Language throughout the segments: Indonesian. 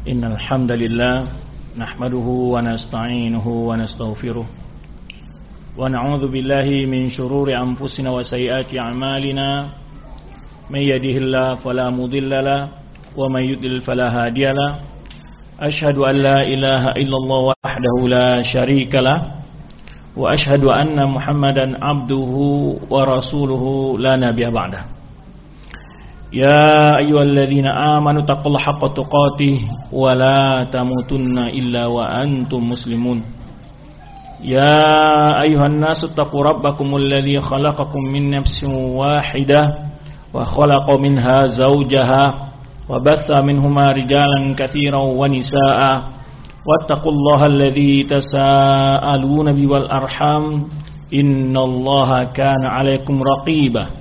Innal hamdalillah nahmaduhu wa nasta'inuhu wa nastaghfiruh wa na'udzu billahi min shururi anfusina wa sayyiati a'malina may yahdihillahu fala mudilla lahu wa may yudlil fala hadiya lahu ashhadu an la ilaha illallah wahdahu la syarika lahu wa ashhadu anna Muhammadan abduhu wa rasuluhu la nabiyya ba'dah. Ya ayyuhalladzina amanu taqullaha haqqa tuqatih wa la tamutunna illa wa antum muslimun. Ya ayyuhan nasu taqu rabbakumul ladzi khalaqakum min nafsin wahidah wa khalaqa minha zawjaha wa batha minhuma rijalan katsiran wa nisaa'a wattaqullaha alladzi tasaaluna bihi wal arham innallaha kana 'alaikum raqiba.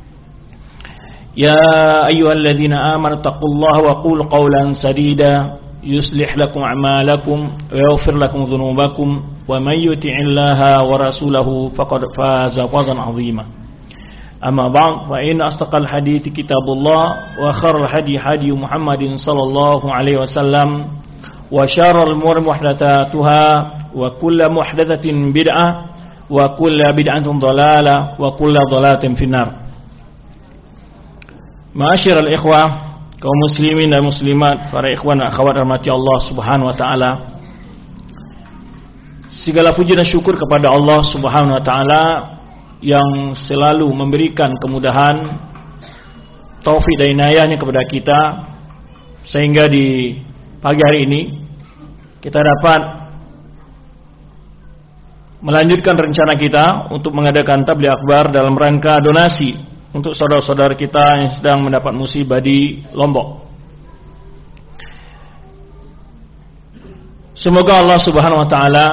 Ya ayyuhalladzina amanu taqullaha wa qulu qawlan sadida yuslih lakum a'malakum wa yaghfir lakum dhunubakum wa may yuti'illaha wa rasulahu faqad faza fawzan 'azima. Amma ba'd, fa inna asdaqal hadithi kitabullah wa khairal hadi hadi Muhammadin sallallahu alaihi wasallam wa syarrul umuri muhdatsatuha wa kullu muhdatsatin bid'ah wa kullu bid'atin dhalalah wa kullu dhalalatin finnar. Ma'asyiral ikhwah, kaum muslimin dan muslimat, para ikhwan dan akhwat rahmati Allah Subhanahu wa taala. Segala puji dan syukur kepada Allah Subhanahu wa taala yang selalu memberikan kemudahan, taufik dan inayahnya kepada kita sehingga di pagi hari ini kita dapat melanjutkan rencana kita untuk mengadakan tabligh akbar dalam rangka donasi untuk saudara-saudara kita yang sedang mendapat musibah di Lombok. Semoga Allah Subhanahu wa taala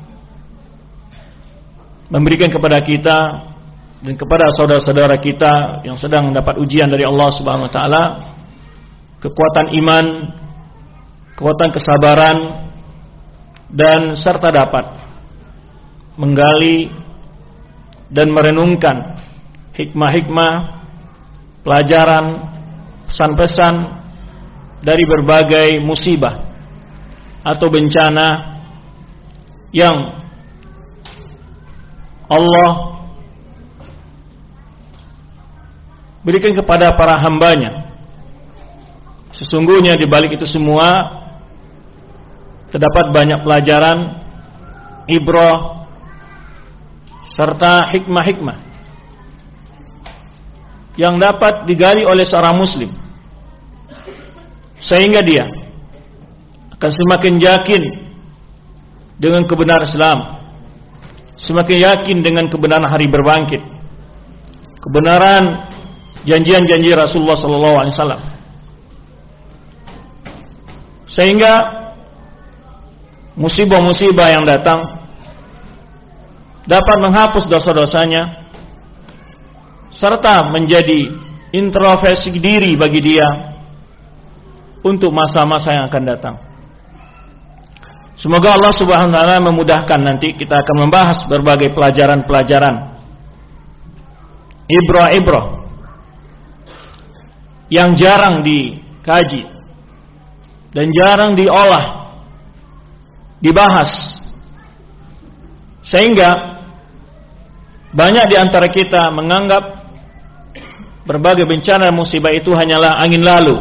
memberikan kepada kita dan kepada saudara-saudara kita yang sedang mendapat ujian dari Allah Subhanahu wa taala kekuatan iman, kekuatan kesabaran, dan serta dapat menggali dan merenungkan hikmah-hikmah, pelajaran, pesan-pesan dari berbagai musibah atau bencana yang Allah berikan kepada para hambanya. Sesungguhnya di balik itu semua terdapat banyak pelajaran, ibrah, serta hikmah-hikmah yang dapat digali oleh seorang muslim sehingga dia akan semakin yakin dengan kebenaran Islam, semakin yakin dengan kebenaran hari berbangkit, kebenaran janjian-janji Rasulullah SAW, sehingga musibah-musibah yang datang dapat menghapus dosa-dosanya serta menjadi introspeksi diri bagi dia untuk masa-masa yang akan datang. Semoga Allah Subhanahu wa taala memudahkan. Nanti kita akan membahas berbagai pelajaran-pelajaran, ibrah-ibrah yang jarang dikaji dan jarang diolah, dibahas, sehingga banyak di antara kita menganggap berbagai bencana dan musibah itu hanyalah angin lalu.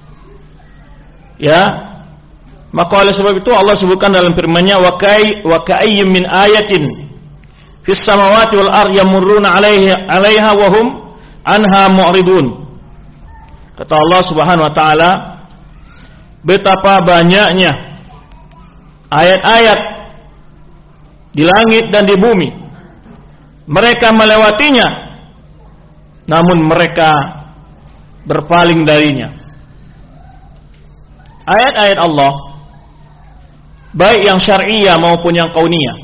Ya, maka oleh sebab itu Allah sebutkan dalam firman-Nya wa ka'ayyim min ayatin fis samawati wal ardi yamurruna 'alaiha wa hum anha mu'ridun. Kata Allah Subhanahu wa taala, betapa banyaknya ayat-ayat di langit dan di bumi, mereka melewatinya namun mereka berpaling darinya. Ayat-ayat Allah baik yang syar'iyah maupun yang kauniyah.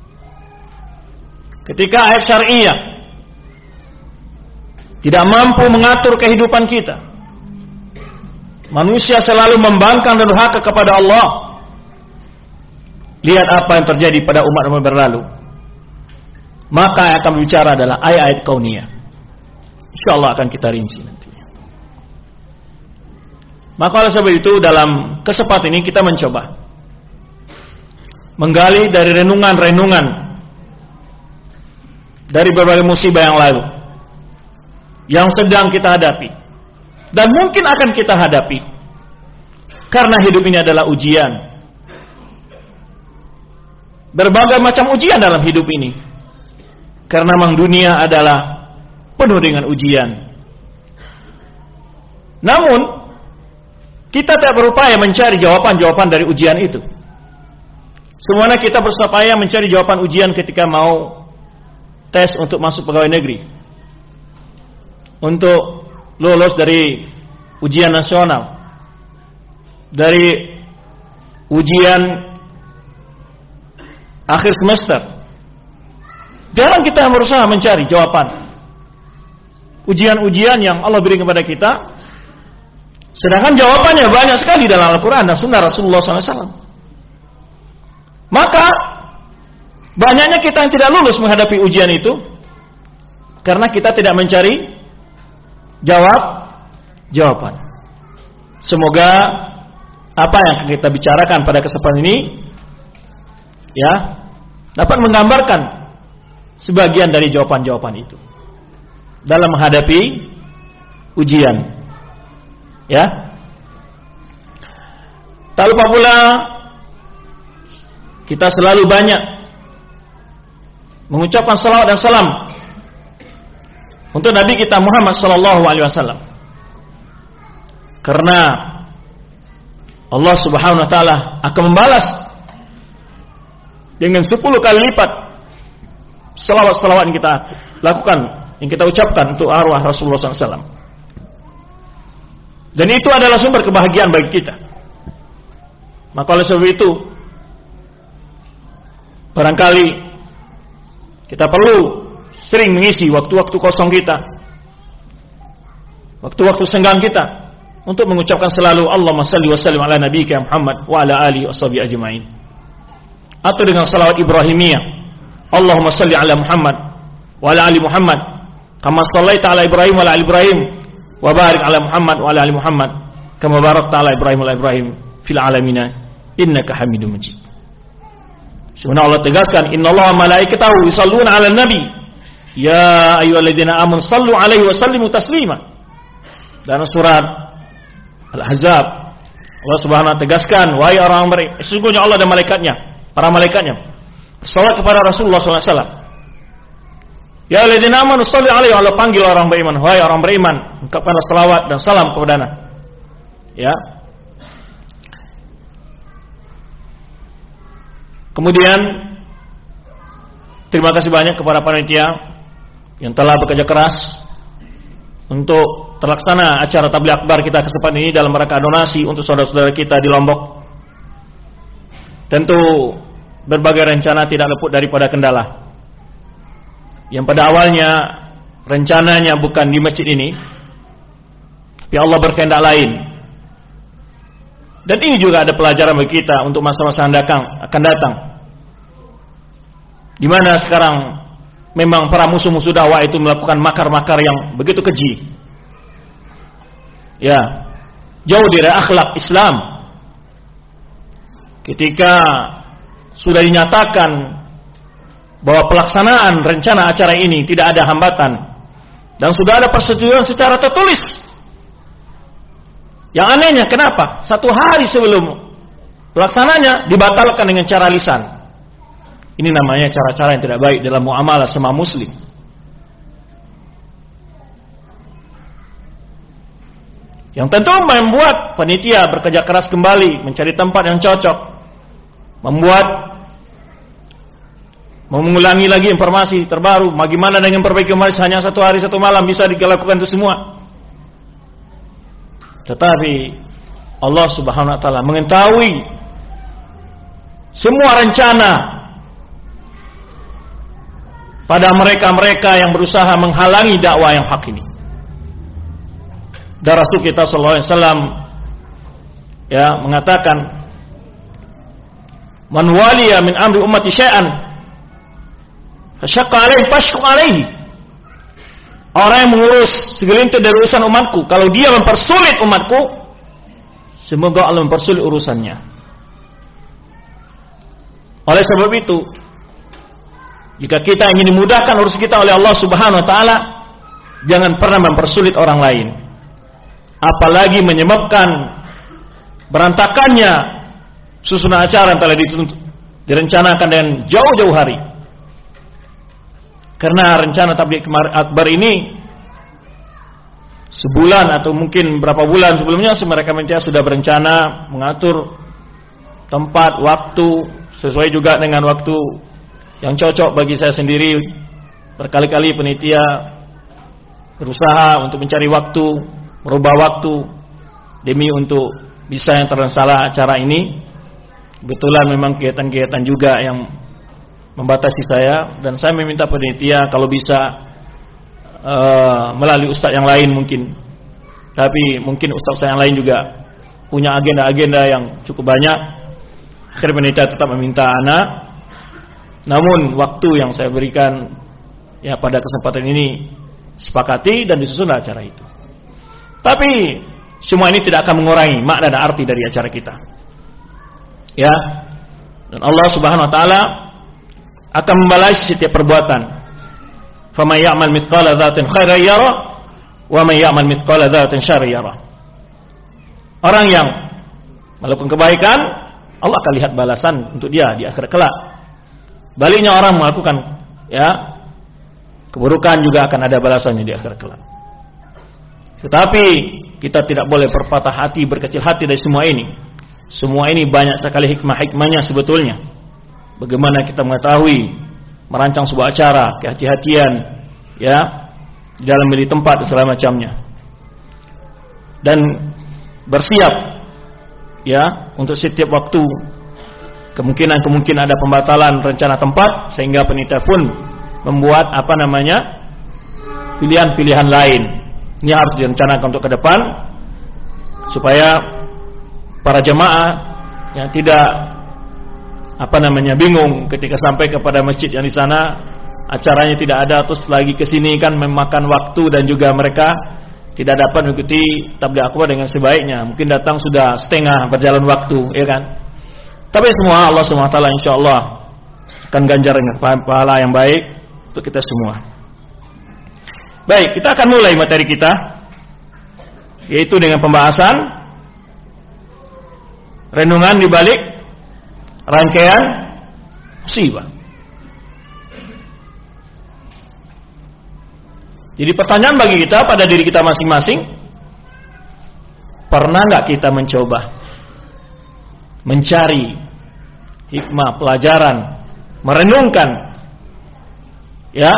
Ketika ayat syar'iyah tidak mampu mengatur kehidupan kita, manusia selalu membangkang dan durhaka kepada Allah. Lihat apa yang terjadi pada umat-umat berlalu. Maka yang akan berbicara adalah ayat-ayat kauniyah. InsyaAllah akan kita rinci nanti. Maka oleh sebab itu dalam kesempatan ini kita mencoba menggali dari renungan-renungan dari berbagai musibah yang lalu yang sedang kita hadapi dan mungkin akan kita hadapi, karena hidup ini adalah ujian. Berbagai macam ujian dalam hidup ini, karena memang dunia adalah penuh dengan ujian. Namun kita tak berupaya mencari jawaban-jawaban dari ujian itu. Semuanya kita berupaya mencari jawaban ujian ketika mau tes untuk masuk pegawai negeri, untuk lulus dari ujian nasional, dari ujian akhir semester. Jarang kita berusaha mencari jawaban ujian-ujian yang Allah beri kepada kita, sedangkan jawabannya banyak sekali dalam Al-Quran dan Sunnah Rasulullah SAW. Maka banyaknya kita yang tidak lulus menghadapi ujian itu karena kita tidak mencari jawaban. Semoga apa yang kita bicarakan pada kesempatan ini dapat menggambarkan sebagian dari jawaban-jawaban itu dalam menghadapi ujian. Tak lupa pula kita selalu banyak mengucapkan salawat dan salam untuk Nabi kita Muhammad sallallahu alaihi wasallam, karena Allah Subhanahu wa taala akan membalas dengan 10 kali lipat salawat-salawat yang kita lakukan, yang kita ucapkan untuk arwah Rasulullah SAW. Dan itu adalah sumber kebahagiaan bagi kita. Maka oleh sebab itu, barangkali kita perlu sering mengisi waktu-waktu kosong kita, waktu-waktu senggang kita, untuk mengucapkan selalu Allahumma salli wa sallim ala nabiyyika Muhammad wa ala alihi washabihi ajma'in. Atau dengan salawat Ibrahimiyah, Allahumma salli ala Muhammad wa ala ali Muhammad kama sallaita ala Ibrahim wa ala ali Ibrahim wa barik ala Muhammad wa ala ali Muhammad kama barakta ala Ibrahim wa ala Ibrahim fil alamin innaka Hamidum Majid. Sebenarnya Allah tegaskan, innallaha malaikatahu yusalluna 'alan nabi ya ayyuhalladzina amanu sallu 'alaihi wa sallimu taslima. Dalam surat Al-Ahzab Allah Subhanahu wa taala tegaskan, wahai orang beriman, sesungguhnya Allah dan malaikatnya, para malaikatnya bersalawat kepada Rasulullah SAW. Ya alladzina amanu sallu 'alaihi, Allah panggil orang beriman, wahai orang beriman, ucapkanlah salawat dan salam kepadanya. Kemudian terima kasih banyak kepada panitia yang telah bekerja keras untuk terlaksana acara tabligh akbar kita kesempatan ini dalam rangka donasi untuk saudara-saudara kita di Lombok. Tentu berbagai rencana tidak luput daripada kendala. Yang pada awalnya rencananya bukan di masjid ini, tapi Allah berkehendak lain. Dan ini juga ada pelajaran bagi kita untuk masa-masa akan datang, di mana sekarang memang para musuh-musuh dakwah itu melakukan makar-makar yang begitu keji. Jauh dari akhlak Islam. Ketika sudah dinyatakan bahwa pelaksanaan rencana acara ini tidak ada hambatan dan sudah ada persetujuan secara tertulis. Yang anehnya kenapa? 1 hari sebelum pelaksananya dibatalkan dengan cara lisan. Ini namanya cara-cara yang tidak baik dalam muamalah sama muslim. Yang tentu membuat panitia bekerja keras kembali mencari tempat yang cocok, mengulangi lagi informasi terbaru, bagaimana dengan perbaiki majlis hanya 1 hari 1 malam bisa dilakukan itu semua. Tetapi Allah Subhanahu wa taala mengetahui semua rencana pada mereka-mereka yang berusaha menghalangi dakwah yang hak ini. Dan Rasul kita sallallahu alaihi wasallam mengatakan, man waliya min amri ummati syai'an fasyaqqa alaihi fashqa alaihi. Orang yang mengurus segelintir dari urusan umatku, kalau dia mempersulit umatku, semoga Allah mempersulit urusannya. Oleh sebab itu, jika kita ingin dimudahkan urus kita oleh Allah Subhanahu wa taala, jangan pernah mempersulit orang lain. Apalagi menyebabkan berantakannya susunan acara yang telah direncanakan dengan jauh-jauh hari. Karena rencana tabligh akbar ini sebulan atau mungkin berapa bulan sebelumnya mereka sudah berencana mengatur tempat, waktu sesuai juga dengan waktu yang cocok bagi saya sendiri. Berkali-kali penitia berusaha untuk mencari waktu, merubah waktu demi untuk bisa yang terlaksana acara ini. Kebetulan memang kegiatan-kegiatan juga yang membatasi saya, dan saya meminta panitia kalau bisa melalui ustaz yang lain mungkin. Tapi mungkin ustaz yang lain juga punya agenda-agenda yang cukup banyak. Akhirnya panitia tetap meminta anak. Namun waktu yang saya berikan ya pada kesempatan ini sepakati dan disusun acara itu. Tapi semua ini tidak akan mengurangi makna dan arti dari acara kita. Ya. Dan Allah Subhanahu wa taala akan membalas setiap perbuatan. Faman ya'mal mithqala dzarratin khairan yara wa man ya'mal mithqala dzarratin syarran yara. Orang yang melakukan kebaikan, Allah akan lihat balasan untuk dia di akhirat kelak. Baliknya orang melakukan ya keburukan juga akan ada balasannya di akhirat kelak. Tetapi kita tidak boleh berpatah hati, berkecil hati dari semua ini. Semua ini banyak sekali hikmah-hikmahnya sebetulnya. Bagaimana kita mengetahui merancang sebuah acara, kehati-hatian ya di dalam memilih tempat dan segala macamnya. Dan bersiap ya untuk setiap waktu kemungkinan ada pembatalan rencana tempat, sehingga panitia pun membuat pilihan-pilihan lain. Ini harus direncanakan untuk ke depan supaya para jemaah yang tidak bingung ketika sampai kepada masjid yang di sana acaranya tidak ada, terus lagi kesini kan memakan waktu dan juga mereka tidak dapat mengikuti tabligh akbar dengan sebaiknya. Mungkin datang sudah setengah berjalan waktu, ya kan? Tapi semua Allah SWT insyaallah akan ganjar dengan pahala yang baik untuk kita semua. Baik, kita akan mulai materi kita, yaitu dengan pembahasan renungan di balik rangkaian musibah. Jadi pertanyaan bagi kita pada diri kita masing-masing, pernah nggak kita mencoba mencari hikmah, pelajaran, merenungkan ya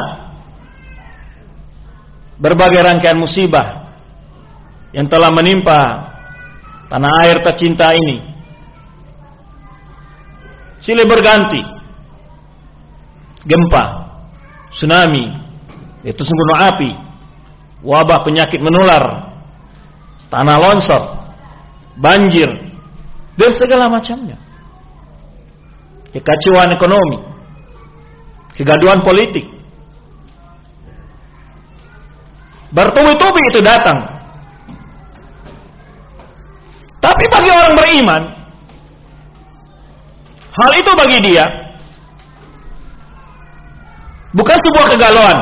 berbagai rangkaian musibah yang telah menimpa tanah air tercinta ini, silih berganti, gempa, tsunami, letusan gunung api, wabah penyakit menular, tanah longsor, banjir, dan segala macamnya. Kekacauan ekonomi, kegaduhan politik, bertubi-tubi itu datang. Tapi bagi orang beriman, hal itu bagi dia bukan sebuah kegalauan.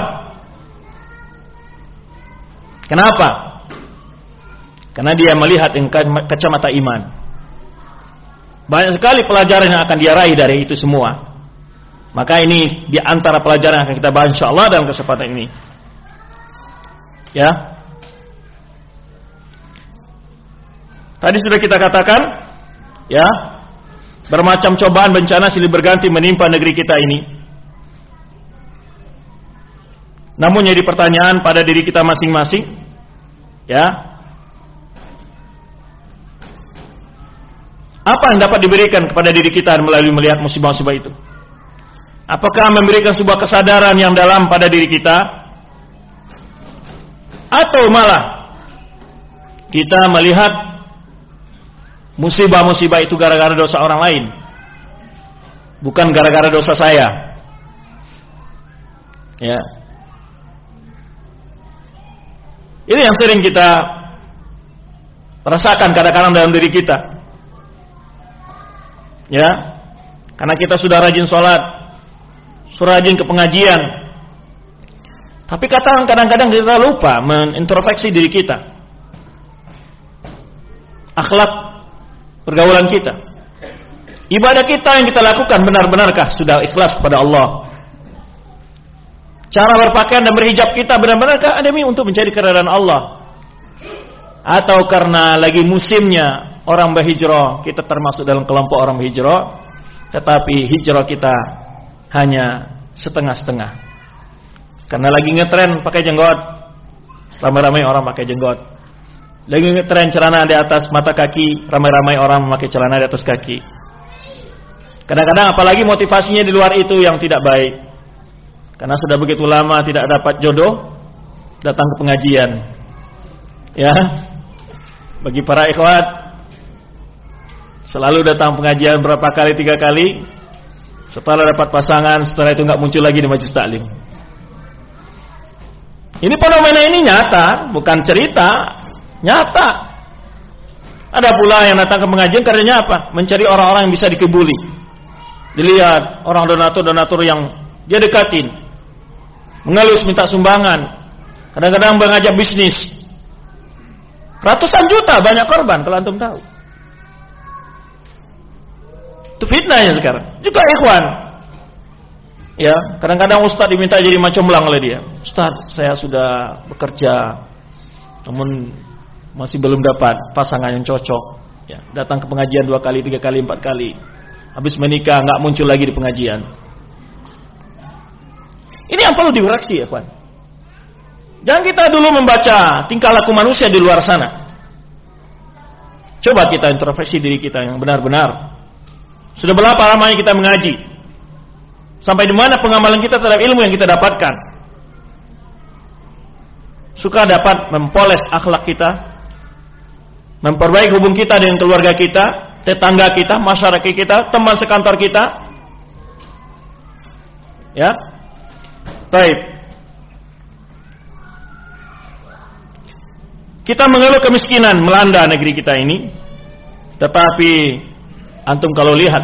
Kenapa? Karena dia melihat dengan kacamata iman. Banyak sekali pelajaran yang akan dia raih dari itu semua. Maka ini di antara pelajaran yang akan kita bahas insyaallah dalam kesempatan ini. Ya. Tadi sudah kita katakan, ya, bermacam cobaan bencana silih berganti menimpa negeri kita ini. Namun jadi pertanyaan pada diri kita masing-masing, ya, apa yang dapat diberikan kepada diri kita melalui melihat musibah-musibah itu? Apakah memberikan sebuah kesadaran yang dalam pada diri kita, atau malah kita melihat musibah-musibah itu gara-gara dosa orang lain, bukan gara-gara dosa saya? Ya. Ini yang sering kita rasakan kadang-kadang dalam diri kita. Ya, karena kita sudah rajin sholat, sudah rajin ke pengajian. Tapi kadang-kadang kita lupa menintrospeksi diri kita. Akhlak pergaulan kita. Ibadah kita yang kita lakukan benar-benarkah sudah ikhlas kepada Allah? Cara berpakaian dan berhijab kita benar-benarkah demi untuk mencari keridhaan Allah? Atau karena lagi musimnya orang berhijrah, kita termasuk dalam kelompok orang berhijrah, tetapi hijrah kita hanya setengah-setengah. Karena lagi ngetren pakai jenggot, ramai-ramai orang pakai jenggot. Lagi ngetren celana di atas mata kaki, ramai-ramai orang memakai celana di atas kaki. Kadang-kadang apalagi motivasinya di luar itu yang tidak baik. Karena sudah begitu lama tidak dapat jodoh, datang ke pengajian. Ya, bagi para ikhwat, selalu datang pengajian berapa kali, 3 kali. Setelah dapat pasangan, setelah itu nggak muncul lagi di majelis taklim. Ini fenomena ini nyata, bukan cerita, nyata. Ada pula yang datang ke pengajian karenanya apa? Mencari orang-orang yang bisa dikebuli. Dilihat orang donatur-donatur yang dia dekatin, mengalus minta sumbangan, kadang-kadang mengajak bisnis. Ratusan juta banyak korban kalau antum tahu. Itu fitnahnya sekarang. Juga ikhwan. Ya, kadang-kadang ustaz diminta jadi macam belang oleh dia. Ustaz, saya sudah bekerja, namun masih belum dapat pasangan yang cocok. Ya, datang ke pengajian 2 kali, 3 kali, 4 kali. Habis menikah nggak muncul lagi di pengajian. Ini yang perlu dikoreksi ya, kawan. Jangan kita dulu membaca tingkah laku manusia di luar sana. Coba kita introspeksi diri kita yang benar-benar. Sudah berapa lamanya kita mengaji? Sampai di mana pengamalan kita terhadap ilmu yang kita dapatkan? Suka dapat mempoles akhlak kita, memperbaiki hubungan kita dengan keluarga kita, tetangga kita, masyarakat kita, teman sekantor kita. Ya. Baik. Kita mengeluh kemiskinan melanda negeri kita ini. Tetapi antum kalau lihat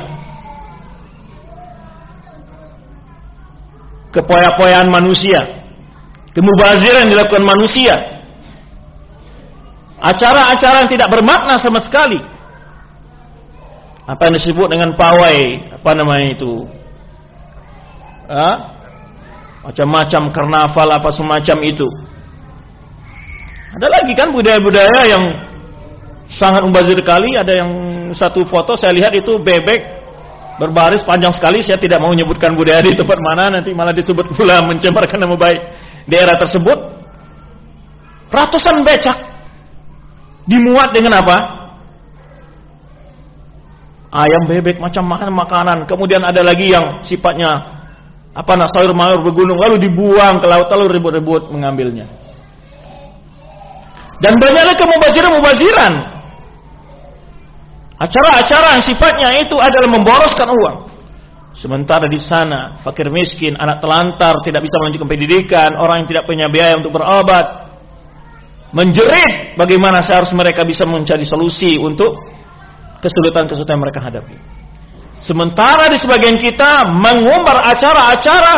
kepoya-poyaan manusia, kemubaziran yang dilakukan manusia, acara-acara yang tidak bermakna sama sekali. Apa yang disebut dengan pawai, apa namanya itu? Macam-macam karnaval apa semacam itu. Ada lagi kan budaya-budaya yang sangat mubazir sekali. Ada yang satu foto saya lihat itu bebek berbaris panjang sekali. Saya tidak mau menyebutkan budaya di tempat mana, nanti malah disebut pula mencemarkan nama baik daerah tersebut. Ratusan becak dimuat dengan apa? Ayam, bebek, macam makanan. Kemudian ada lagi yang sifatnya sayur mayur bergunung, lalu dibuang ke laut, lalu ribut-ribut mengambilnya. Dan banyaknya kemubaziran. Acara-acara yang sifatnya itu adalah memboroskan uang. Sementara di sana fakir miskin, anak telantar, tidak bisa melanjutkan pendidikan, orang yang tidak punya biaya untuk berobat, menjerit bagaimana seharusnya mereka bisa mencari solusi untuk kesulitan-kesulitan yang mereka hadapi. Sementara di sebagian kita mengumbar acara-acara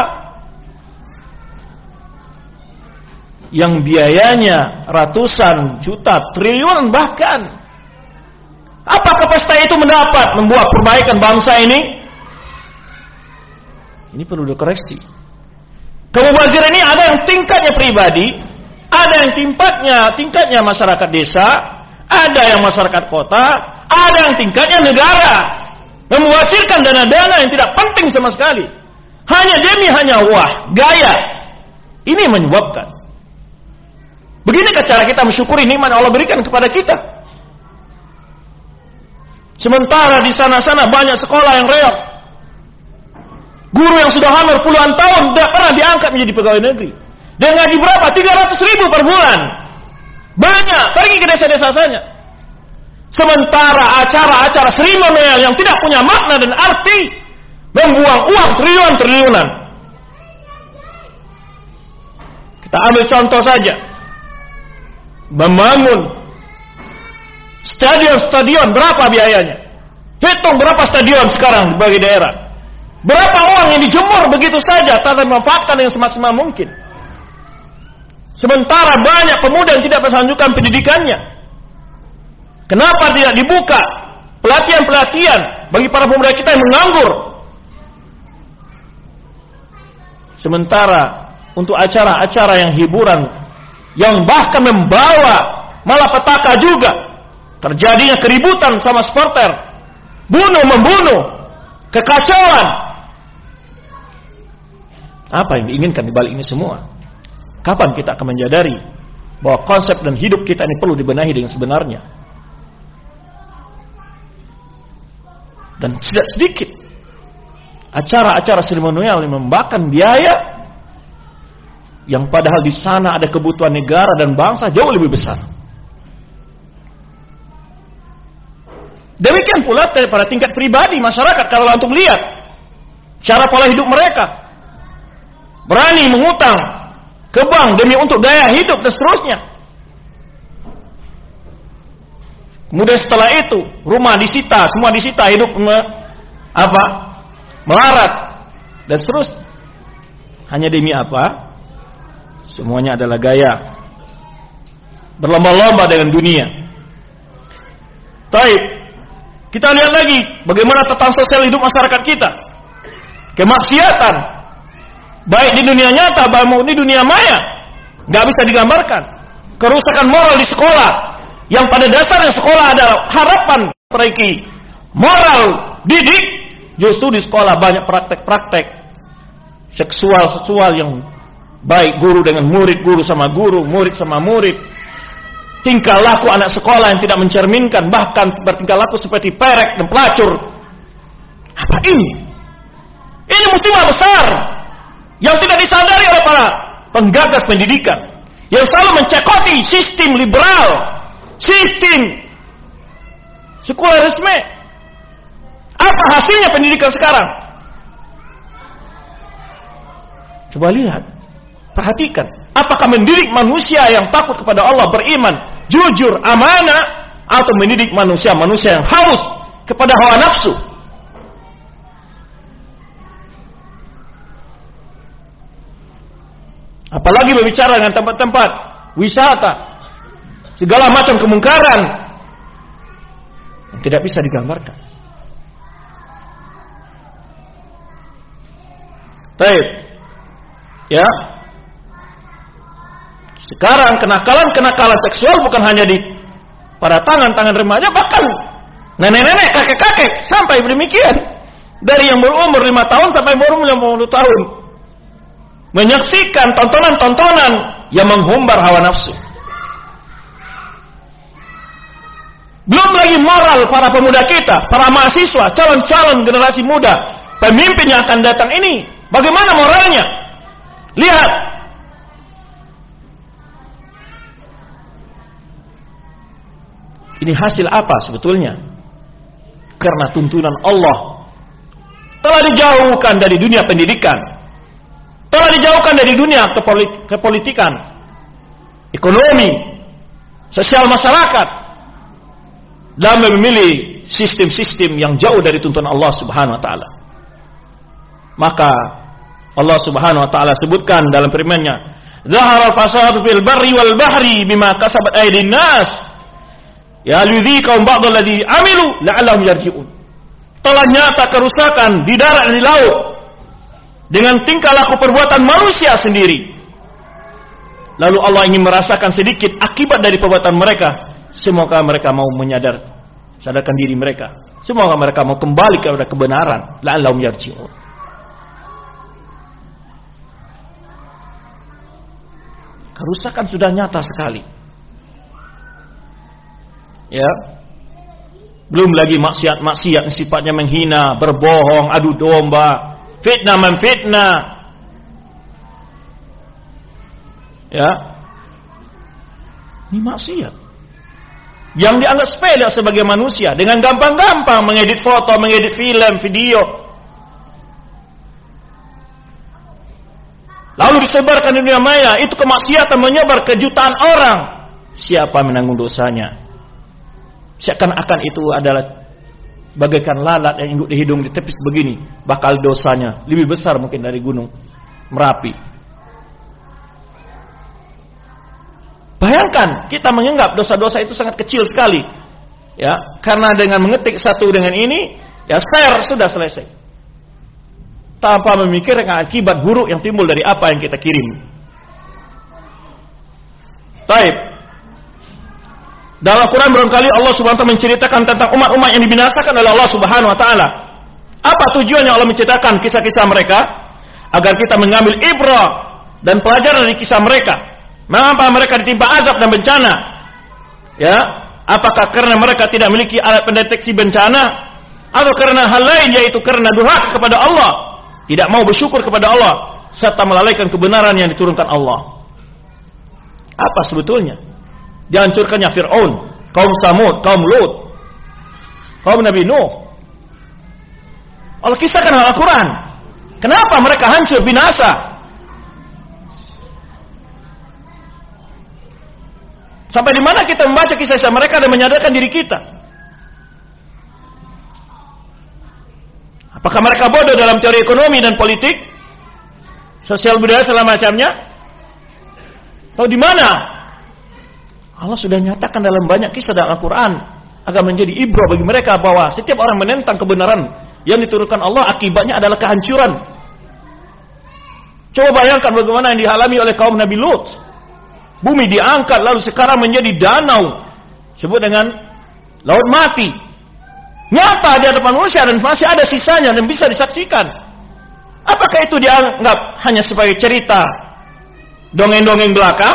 yang biayanya ratusan juta, triliun bahkan. Apakah pesta itu membuat perbaikan bangsa ini? Ini perlu dikoreksi. Kemubaziran ini ada yang tingkatnya pribadi, ada yang tingkatnya masyarakat desa, ada yang masyarakat kota, ada yang tingkatnya negara. Memubazirkan dana-dana yang tidak penting sama sekali, hanya gaya. Ini menyebabkan. Begini cara kita mensyukuri nikmat Allah berikan kepada kita. Sementara di sana-sana banyak sekolah yang reot. Guru yang sudah hamil puluhan tahun tidak pernah diangkat menjadi pegawai negeri. Dan gaji berapa? 300.000 per bulan. Banyak, pergi ke desa-desa saja. Sementara acara-acara seremonial yang tidak punya makna dan arti membuang uang triliun-triliunan. Kita ambil contoh saja. Membangun Stadion-stadion berapa biayanya? Hitung berapa stadion sekarang di berbagai daerah. Berapa uang yang dijemur begitu saja tanpa memanfaatkan yang semaksimal mungkin. Sementara banyak pemuda yang tidak bisa melanjutkan pendidikannya. Kenapa tidak dibuka pelatihan-pelatihan bagi para pemuda kita yang menganggur? Sementara untuk acara-acara yang hiburan, yang bahkan membawa malapetaka juga, terjadinya keributan sama supporter, bunuh-membunuh, kekacauan. Apa yang diinginkan di balik ini semua? Kapan kita akan menyadari bahwa konsep dan hidup kita ini perlu dibenahi dengan sebenarnya? Dan tidak sedikit acara-acara seremonial yang memakan biaya, yang padahal di sana ada kebutuhan negara dan bangsa jauh lebih besar. Demikian pula pada tingkat pribadi masyarakat, kalau untuk lihat cara pola hidup mereka, berani mengutang ke bank demi untuk gaya hidup dan seterusnya. Kemudian setelah itu rumah disita, semua disita, hidup melarat dan seterusnya. Hanya demi apa? Semuanya adalah gaya berlomba-lomba dengan dunia. Baik, kita lihat lagi bagaimana tentang sosial hidup masyarakat kita. Kemaksiatan, baik di dunia nyata maupun di dunia maya, nggak bisa digambarkan. Kerusakan moral di sekolah, yang pada dasarnya sekolah adalah harapan perbaiki moral didik, justru di sekolah banyak praktek-praktek seksual yang baik guru dengan murid, guru sama guru, murid sama murid. Tingkah laku anak sekolah yang tidak mencerminkan, bahkan bertingkah laku seperti perek dan pelacur. Apa ini? Ini musibah besar yang tidak disadari oleh para penggagas pendidikan, yang selalu mencekoti sistem liberal, sistem sekulerisme. Apa hasilnya pendidikan sekarang? Coba lihat, perhatikan, apakah mendidik manusia yang takut kepada Allah, beriman, jujur, amanah, atau mendidik manusia yang haus kepada hawa nafsu? Apalagi berbicara dengan tempat-tempat wisata, segala macam kemungkaran yang tidak bisa digambarkan. Baik, ya. Sekarang kenakalan seksual bukan hanya di pada tangan remaja, bahkan nenek-nenek, kakek-kakek sampai demikian. Dari yang berumur 5 tahun sampai berumur 50 tahun. Menyaksikan tontonan-tontonan yang menghumbar hawa nafsu. Belum lagi moral para pemuda kita, para mahasiswa, calon-calon generasi muda, pemimpin yang akan datang ini, bagaimana moralnya? Lihat. Ini hasil apa sebetulnya? Karena tuntunan Allah telah dijauhkan dari dunia pendidikan, telah dijauhkan dari dunia kepolitikan, ekonomi, sosial masyarakat, dan memilih sistem-sistem yang jauh dari tuntunan Allah Subhanahu wa taala. Maka Allah Subhanahu wa taala sebutkan dalam firman-Nya, "Zahara al-fasadu fil barri wal bahri bima kasabat aydin nas." Ya lidzikahum ba'dal ladzi amilu la'allahum yarji'un. Telah nyata kerusakan di darat dan di laut dengan tingkah laku perbuatan manusia sendiri. Lalu Allah ingin merasakan sedikit akibat dari perbuatan mereka. Semoga mereka mau sadarkan diri mereka. Semoga mereka mau kembali kepada kebenaran. La'allahum yarji'un. Kerusakan sudah nyata sekali. Ya, belum lagi maksiat-maksiat yang sifatnya menghina, berbohong, adu domba, fitnah memfitnah. Ya, ini maksiat yang dianggap sepele sebagai manusia, dengan gampang-gampang mengedit foto, mengedit film, video, lalu disebarkan di dunia maya. Itu kemaksiatan menyebar ke jutaan orang. Siapa menanggung dosanya? Seakan-akan itu adalah bagaikan lalat yang induk di hidung ditepis begini, bakal dosanya lebih besar mungkin dari gunung Merapi. Bayangkan kita menganggap dosa-dosa itu sangat kecil sekali, ya, karena dengan mengetik satu dengan ini, ya share sudah selesai, tanpa memikirkan akibat buruk yang timbul dari apa yang kita kirim. Baik. Dalam Al-Quran barangkali Allah Subhanahu wa taala menceritakan tentang umat-umat yang dibinasakan oleh Allah Subhanahu wa taala. Apa tujuannya Allah menceritakan kisah-kisah mereka? Agar kita mengambil ibrah dan pelajaran dari kisah mereka. Mengapa mereka ditimpa azab dan bencana? Ya, apakah karena mereka tidak memiliki alat pendeteksi bencana, atau karena hal lain, yaitu karena durhaka kepada Allah, tidak mau bersyukur kepada Allah, serta melalaikan kebenaran yang diturunkan Allah? Apa sebetulnya? Dihancurkannya Fir'aun, kaum Samud, kaum Lut, kaum Nabi Nuh. Allah kisahkan dalam Al-Quran. Kenapa mereka hancur, binasa? Sampai di mana kita membaca kisah-kisah mereka dan menyadarkan diri kita? Apakah mereka bodoh dalam teori ekonomi dan politik, sosial budaya segala macamnya? Atau di mana? Allah sudah nyatakan dalam banyak kisah dalam Al-Quran agar menjadi ibrah bagi mereka bahwa setiap orang menentang kebenaran yang diturunkan Allah, akibatnya adalah kehancuran. Coba bayangkan bagaimana yang dialami oleh kaum Nabi Lut. Bumi diangkat lalu sekarang menjadi danau, sebut dengan laut mati. Nyata di hadapan manusia dan masih ada sisanya dan bisa disaksikan. Apakah itu dianggap hanya sebagai cerita, dongeng-dongeng belaka?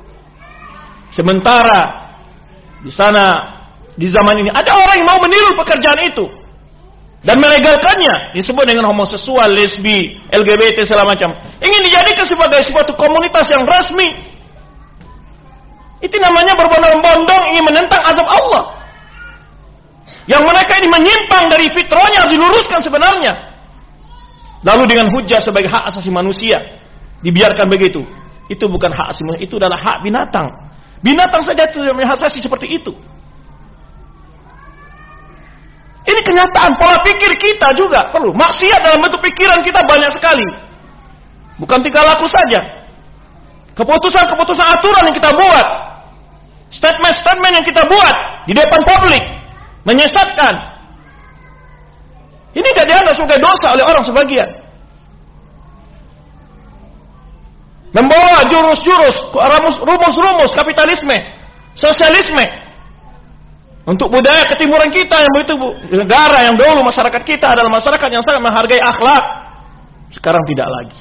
Sementara di sana, di zaman ini ada orang yang mau meniru pekerjaan itu dan melegalkannya, disebut dengan homoseksual, lesbi, LGBT segala macam. Ingin dijadikan sebagai suatu komunitas yang resmi. Itu namanya berbondong-bondong ingin menentang azab Allah. Yang mereka ini menyimpang dari fitrahnya, harus diluruskan sebenarnya. Lalu dengan hujah sebagai hak asasi manusia dibiarkan begitu. Itu bukan hak asasi manusia, itu adalah hak binatang. Binatang saja tidak punya hak asasi seperti itu. Ini kenyataan, pola pikir kita juga perlu. Maksiat dalam bentuk pikiran kita banyak sekali. Bukan tingkah laku saja. Keputusan-keputusan aturan yang kita buat, statement-statement yang kita buat di depan publik, menyesatkan. Ini tidak dianggap sebagai dosa oleh orang sebagian. Membawa jurus-jurus, rumus-rumus kapitalisme, sosialisme untuk budaya ketimuran kita yang begitu, negara yang dahulu masyarakat kita adalah masyarakat yang sangat menghargai akhlak, sekarang tidak lagi.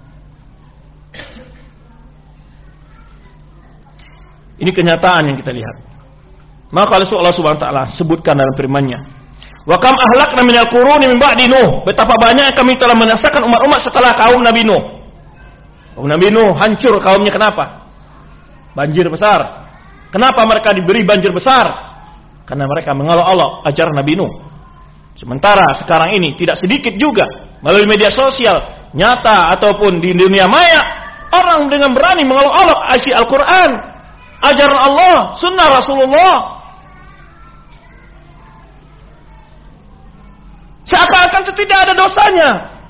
Ini kenyataan yang kita lihat. Maka Allah Subhanahu wa taala sebutkan dalam firman-Nya, "Wa kam ahlakna minal quruni min ba'di Nuh." Betapa banyak kami telah binasakan umat-umat setelah kaum Nabi Nuh. Kaum Nabi Nuh hancur kaumnya kenapa? Banjir besar. Kenapa mereka diberi banjir besar? Karena mereka mengolok-olok ajaran Nabi Nuh. Sementara sekarang ini tidak sedikit juga melalui media sosial, nyata ataupun di dunia maya, orang dengan berani mengolok-olok isi Al-Quran, ajaran Allah, sunnah Rasulullah. Seakan-akan itu tidak ada dosanya.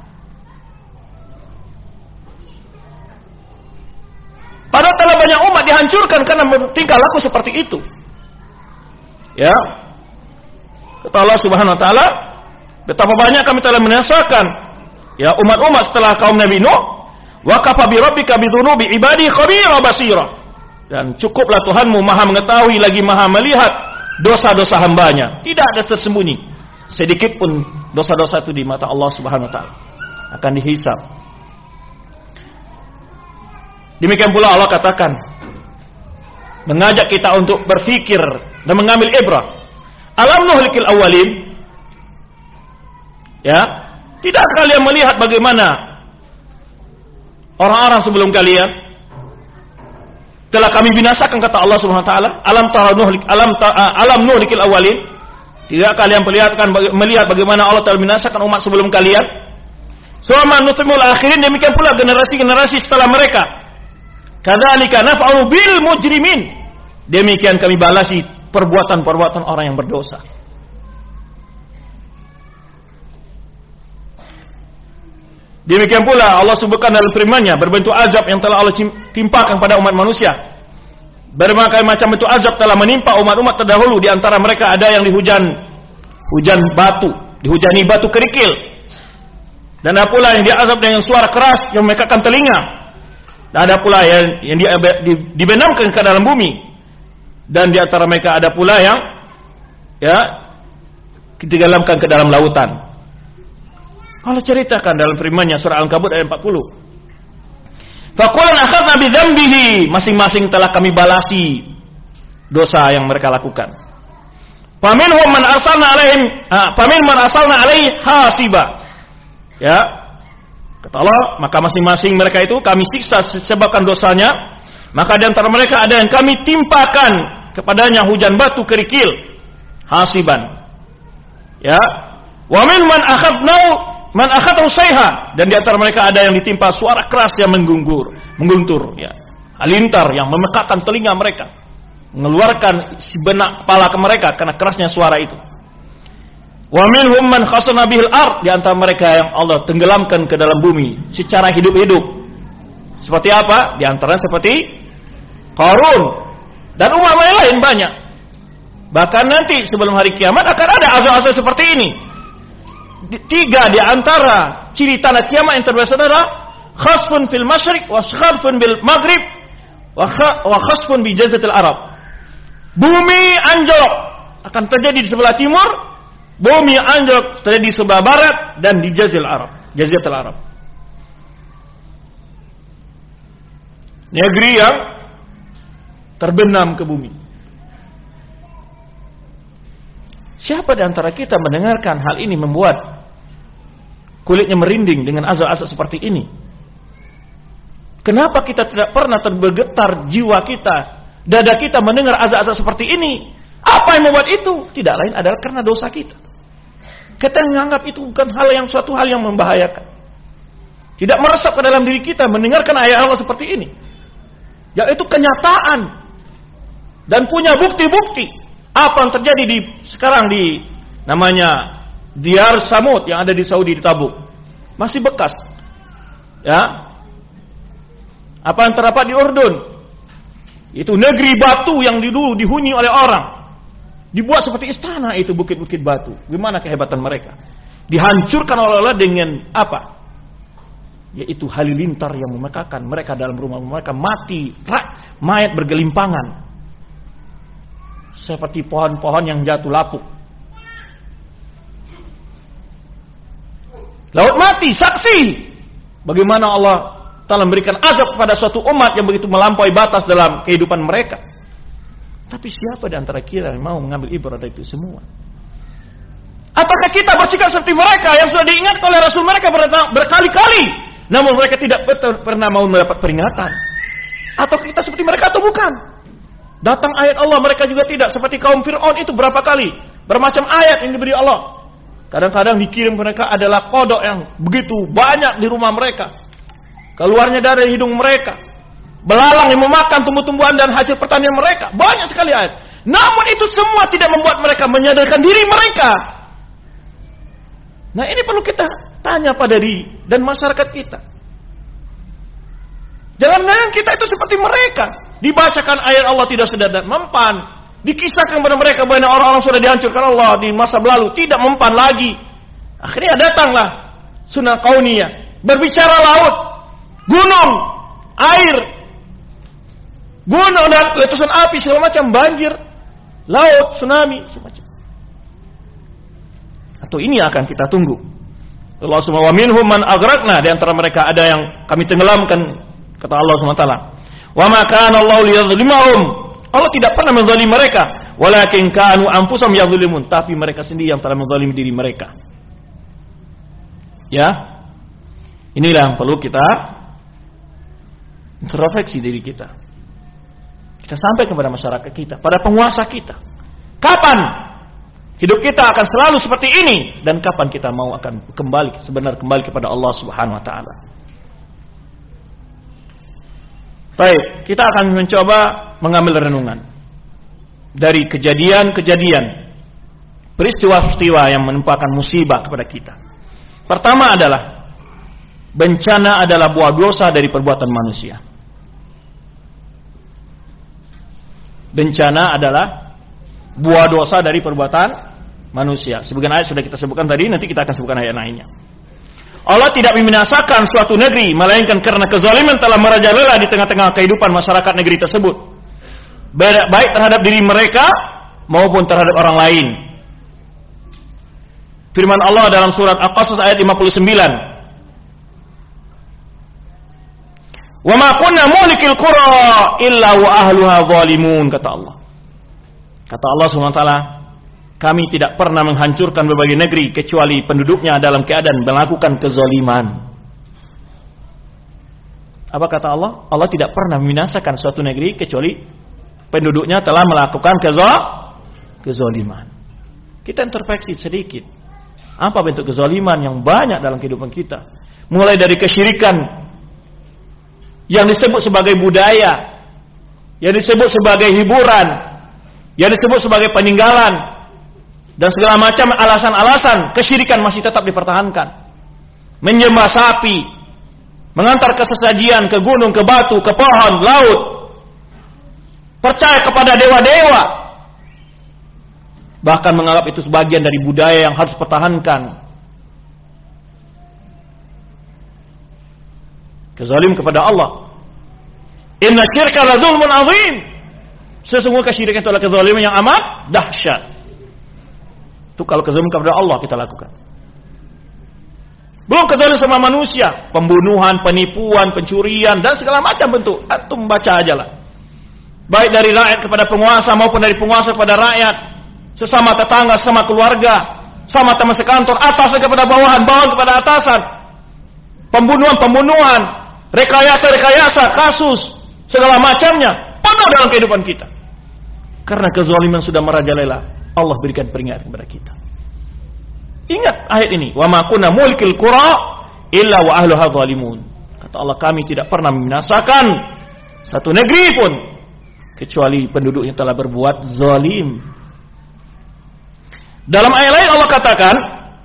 Padahal telah banyak umat dihancurkan karena tingkah laku seperti itu. Ya. Kata Allah Subhanahu wa taala, betapa banyak kami telah menyaksikan ya umat-umat setelah kaum Nabi Nuh, wa kafa bi rabbika bi dzunubi ibadi khabira basira. Dan cukuplah Tuhanmu maha mengetahui lagi maha melihat dosa-dosa hambanya. Tidak ada tersembunyi sedikit pun dosa-dosa itu di mata Allah Subhanahu wa taala. Akan dihisab. Demikian pula Allah katakan, mengajak kita untuk berfikir dan mengambil ibrah. Alam nuhlikil awwalin. Ya, tidak kalian melihat bagaimana orang-orang sebelum kalian telah kami binasakan, kata Allah Subhanahu wa taala. Alam nuhlikil awwalin. Tidak kalian melihat bagaimana Allah telah binasakan umat sebelum kalian. Summa nutimul akhirin, demikian pula generasi-generasi setelah mereka. Kadzalika naf'alu bil mujrimin. Demikian kami balasi perbuatan-perbuatan orang yang berdosa. Demikian pula Allah sebutkan dalam firman-Nya berbentuk azab yang telah Allah timpakan pada umat manusia. Berbagai macam bentuk azab telah menimpa umat-umat terdahulu. Di antara mereka ada yang hujan batu, dihujani batu kerikil. Dan ada pula yang diazab dengan suara keras yang memekakkan telinga. Dan ada pula yang dibenamkan ke dalam bumi. Dan di antara mereka ada pula yang ditenggelamkan ke dalam lautan. Allah ceritakan dalam firman-Nya surah Al-Ankabut ayat 40. Faqulan akhadna bidzambihi, masing-masing telah kami balasi dosa yang mereka lakukan. Faminhum man arsalna alaihi hasiba. Ya. Kata Allah, maka masing-masing mereka itu kami siksa disebabkan dosanya. Maka di antara mereka ada yang kami timpakan kepadanya hujan batu kerikil, hasiban. Ya. Wa min man akhadhu sayha, dan di antara mereka ada yang ditimpa suara keras yang mengguntur, ya. Halilintar yang memekakkan telinga mereka, mengeluarkan sebenak kepala ke mereka karena kerasnya suara itu. Wa minhum man khasafna bihil ard, di antara mereka yang Allah tenggelamkan ke dalam bumi secara hidup-hidup. Seperti apa? Di antaranya seperti Qarun dan umat lain banyak. Bahkan nanti sebelum hari kiamat akan ada azab-azab seperti ini. 3 di antara ciri tanda kiamat yang terbesar adalah khasfun fil masyriq wa khasfun bil maghrib wa khasfun bi jazatil arab. Bumi anjlok akan terjadi di sebelah timur, bumi anjlok terjadi di sebelah barat dan di jazatil arab. Negeri yang terbenam ke bumi. Siapa di antara kita mendengarkan hal ini membuat kulitnya merinding dengan azab-azab seperti ini? Kenapa kita tidak pernah bergetar jiwa kita, dada kita mendengar azab-azab seperti ini? Apa yang membuat itu? Tidak lain adalah karena dosa kita. Kita menganggap itu bukan suatu hal yang membahayakan. Tidak meresap ke dalam diri kita mendengarkan ayat Allah seperti ini. Yaitu kenyataan dan punya bukti-bukti. Apa yang terjadi sekarang di namanya Diyar Samud yang ada di Saudi, di Tabuk, masih bekas. Ya. Apa yang terdapat di Urdun, itu negeri batu yang dulu dihuni oleh orang, dibuat seperti istana, itu bukit-bukit batu. Gimana kehebatan mereka? Dihancurkan oleh Allah dengan apa? Yaitu halilintar yang memekakkan mereka dalam rumah mereka, mati, mayat bergelimpangan. Seperti pohon-pohon yang jatuh lapuk. Laut mati, saksi bagaimana Allah telah memberikan azab kepada suatu umat yang begitu melampaui batas dalam kehidupan mereka. Tapi siapa di antara kita yang mau mengambil ibarat dari itu semua? Apakah kita bersikap seperti mereka yang sudah diingatkan oleh Rasul mereka berkali-kali, namun mereka tidak pernah mau mendapat peringatan? Atau kita seperti mereka atau bukan? Datang ayat Allah, mereka juga tidak. Seperti kaum Fir'aun itu berapa kali, bermacam ayat yang diberi Allah. Kadang-kadang dikirim mereka adalah kodok yang begitu banyak di rumah mereka, keluarnya dari hidung mereka, belalang yang memakan tumbuh-tumbuhan dan hasil pertanian mereka. Banyak sekali ayat. Namun itu semua tidak membuat mereka menyadarkan diri mereka. Nah, ini perlu kita tanya pada diri dan masyarakat kita. Jangan-jangan kita itu seperti mereka. Dibacakan ayat Allah tidak sedar dan mempan. Dikisahkan kepada mereka bahwa orang-orang sudah dihancurkan Allah di masa lalu, tidak mempan lagi. Akhirnya datanglah sunnah kauniyah, berbicara laut, gunung, air, gunung dan letusan api segala macam, banjir, laut, tsunami, semacam. Atau ini akan kita tunggu. Allah subhanahu wa minhum man aghraqna, di antara mereka ada yang kami tenggelamkan, kata Allah subhanahu wa ta'ala. Wa ma kana Allah liyadzlimahum, Allah tidak pernah menzalimi mereka, walakin kanu anfusahum yadzlimun, tapi mereka sendiri yang telah menzalimi diri mereka. Ya. Inilah yang perlu kita introspeksi diri kita. Kita sampai kepada masyarakat kita, pada penguasa kita. Kapan hidup kita akan selalu seperti ini, dan kapan kita mau akan kembali kepada Allah Subhanahu wa taala. Baik, kita akan mencoba mengambil renungan. dari kejadian-kejadian, peristiwa-peristiwa yang menimpakan musibah kepada kita. Pertama adalah bencana adalah buah dosa dari perbuatan manusia. Bencana adalah buah dosa dari perbuatan manusia. Sebagian ayat sudah kita sebutkan tadi, nanti kita akan sebutkan ayat lainnya. Allah tidak membinasakan suatu negeri melainkan karena kezaliman telah merajalela di tengah-tengah kehidupan masyarakat negeri tersebut, baik terhadap diri mereka maupun terhadap orang lain. Firman Allah dalam surat Al-Qasas ayat 59, "Wa ma kunna mulikil qura illa wa ahluha zalimun," kata Allah. Kata Allah SWT, kami tidak pernah menghancurkan berbagai negeri kecuali penduduknya dalam keadaan melakukan kezaliman. Apa kata Allah? Allah tidak pernah membinasakan suatu negeri kecuali penduduknya telah melakukan kezaliman. Kita introspeksi sedikit. Apa bentuk kezaliman yang banyak dalam kehidupan kita? Mulai dari kesyirikan yang disebut sebagai budaya, yang disebut sebagai hiburan, yang disebut sebagai peninggalan, dan segala macam alasan-alasan kesyirikan masih tetap dipertahankan. Menyembah sapi, mengantar ke sesajian, ke gunung, ke batu, ke pohon, laut, percaya kepada dewa-dewa, bahkan menganggap itu sebagian dari budaya yang harus dipertahankan. Kezalim kepada Allah. Inna syirka la zulmun azim. Sesungguhnya kesyirikan itu adalah kezaliman yang amat dahsyat. Itu kalau kezaliman kepada Allah kita lakukan. Belum kezaliman sama manusia, pembunuhan, penipuan, pencurian dan segala macam bentuk. Antum baca aja lah. Baik dari rakyat kepada penguasa maupun dari penguasa kepada rakyat, sesama tetangga, sesama keluarga, sama teman sekantor, atasan kepada bawahan, bawahan kepada atasan. Pembunuhan, rekayasa, kasus, segala macamnya penuh dalam kehidupan kita. Karena kezaliman sudah merajalela, Allah berikan peringatan kepada kita. Ingat ayat ini, wa ma kunna mulikil qura illa wa ahluha zalimun. Kata Allah, kami tidak pernah membinasakan satu negeri pun kecuali penduduknya telah berbuat zalim. Dalam ayat lain Allah katakan,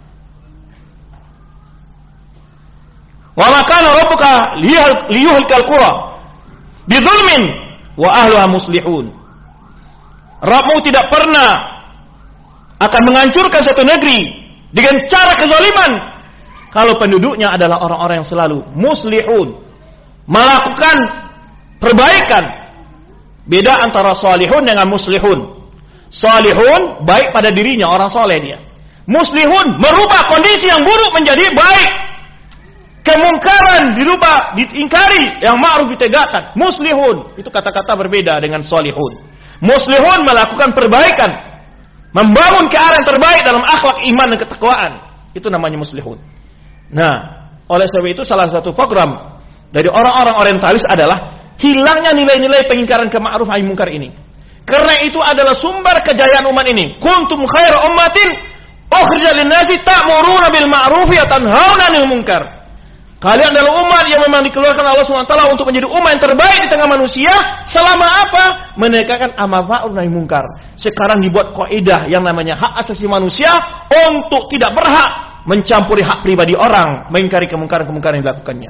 wa ma kana rabbuka liyuhlikal qura bidzulmin wa ahluha muslihun. Rabbmu tidak pernah akan menghancurkan satu negeri dengan cara kezaliman kalau penduduknya adalah orang-orang yang selalu muslihun, melakukan perbaikan. Beda antara salihun dengan muslihun. Salihun baik pada dirinya, orang soleh dia. Muslihun merubah kondisi yang buruk menjadi baik. Kemungkaran dirubah, diingkari, yang ma'ruf ditegakkan. Muslihun itu kata-kata berbeda dengan salihun. Muslihun melakukan perbaikan, membangun ke arah yang terbaik dalam akhlak, iman dan ketakwaan. Itu namanya muslihun. Nah, oleh sebab itu salah satu program dari orang-orang orientalis adalah hilangnya nilai-nilai pengingkaran ke ma'ruf nahi munkar ini. Karena itu adalah sumber kejayaan umat ini. Kuntum khaira ummatin ukhrijat lin-nasi ta'muruna bil ma'ruf wa tanhauna 'anil munkar. Kalian adalah umat yang memang dikeluarkan Allah SWT untuk menjadi umat yang terbaik di tengah manusia. Selama apa? Menegakkan amar ma'ruf nahi munkar. Sekarang dibuat kaidah yang namanya hak asasi manusia untuk tidak berhak mencampuri hak pribadi orang, mengingkari kemungkaran-kemungkaran yang dilakukannya.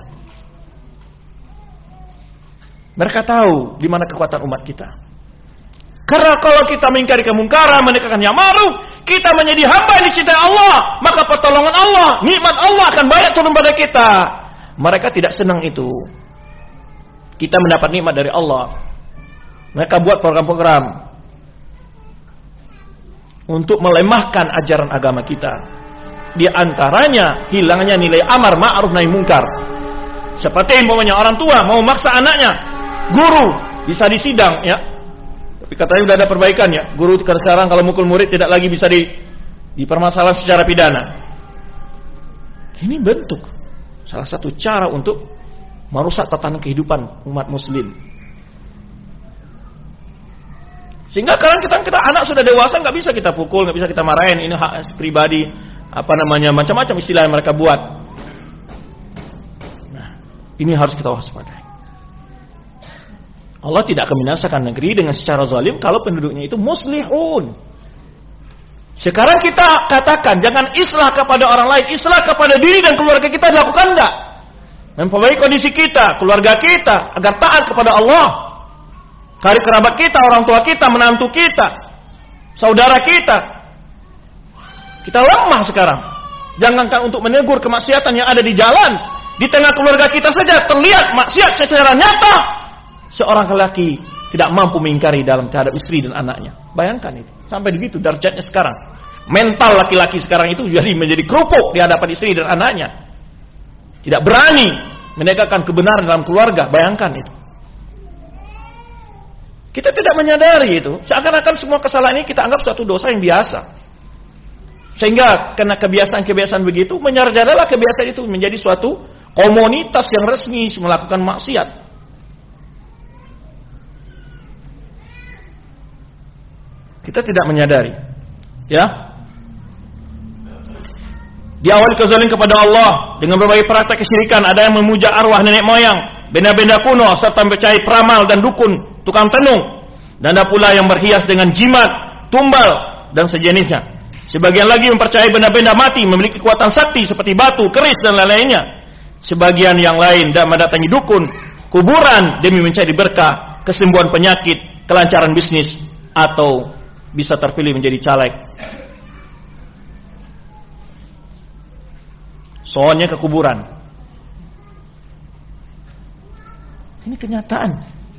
Mereka tahu di mana kekuatan umat kita. Karena kalau kita mengingkari kemungkaran, menegakkan yang ma'ruf, kita menjadi hamba yang dicintai Allah, maka pertolongan Allah, nikmat Allah akan banyak turun pada kita. Mereka tidak senang itu. Kita mendapat nikmat dari Allah. Mereka buat program-program untuk melemahkan ajaran agama kita. Di antaranya hilangnya nilai amar ma'ruf nahi munkar. Seperti umpamanya orang tua mau maksa anaknya, guru bisa disidang ya. Tapi katanya sudah ada perbaikannya. Guru sekarang kalau mukul murid tidak lagi bisa dipermasalahkan secara pidana. Ini bentuk salah satu cara untuk merusak tatanan kehidupan umat muslim. Sehingga sekarang kita anak sudah dewasa nggak bisa kita pukul, nggak bisa kita marahin. Ini hak pribadi, macam-macam istilah yang mereka buat. Nah, ini harus kita waspadai. Allah tidak akan binasakan negeri dengan secara zalim kalau penduduknya itu muslihun. Sekarang kita katakan jangan islah kepada orang lain, islah kepada diri dan keluarga kita dilakukan enggak? Memperbaiki kondisi kita, keluarga kita agar taat kepada Allah. Karib kerabat kita, orang tua kita, menantu kita, saudara kita. Kita lemah sekarang. Jangankan untuk menegur kemaksiatan yang ada di jalan, di tengah keluarga kita saja terlihat maksiat secara nyata. Seorang lelaki tidak mampu mengingkari dalam terhadap istri dan anaknya. Bayangkan itu. Sampai begitu derajatnya sekarang. Mental laki-laki sekarang itu jadi menjadi kerupuk di hadapan istri dan anaknya. Tidak berani menegakkan kebenaran dalam keluarga. Bayangkan itu. Kita tidak menyadari itu. Seakan-akan semua kesalahan ini kita anggap suatu dosa yang biasa. Sehingga karena kebiasaan-kebiasaan begitu, menyerjadalah kebiasaan itu menjadi suatu komunitas yang resmi melakukan maksiat. Kita tidak menyadari, ya. Diawali kezaliman kepada Allah dengan berbagai praktek kesyirikan. Ada yang memuja arwah nenek moyang, benda-benda kuno, serta percaya peramal dan dukun, tukang tenung. Dan ada pula yang berhias dengan jimat, tumbal, dan sejenisnya. Sebagian lagi mempercayai benda-benda mati memiliki kekuatan sakti seperti batu, keris, dan lain-lainnya. Sebagian yang lain dan mendatangi dukun, kuburan demi mencari berkah, kesembuhan penyakit, kelancaran bisnis, atau bisa terpilih menjadi caleg. Soalnya ke kuburan. Ini kenyataan.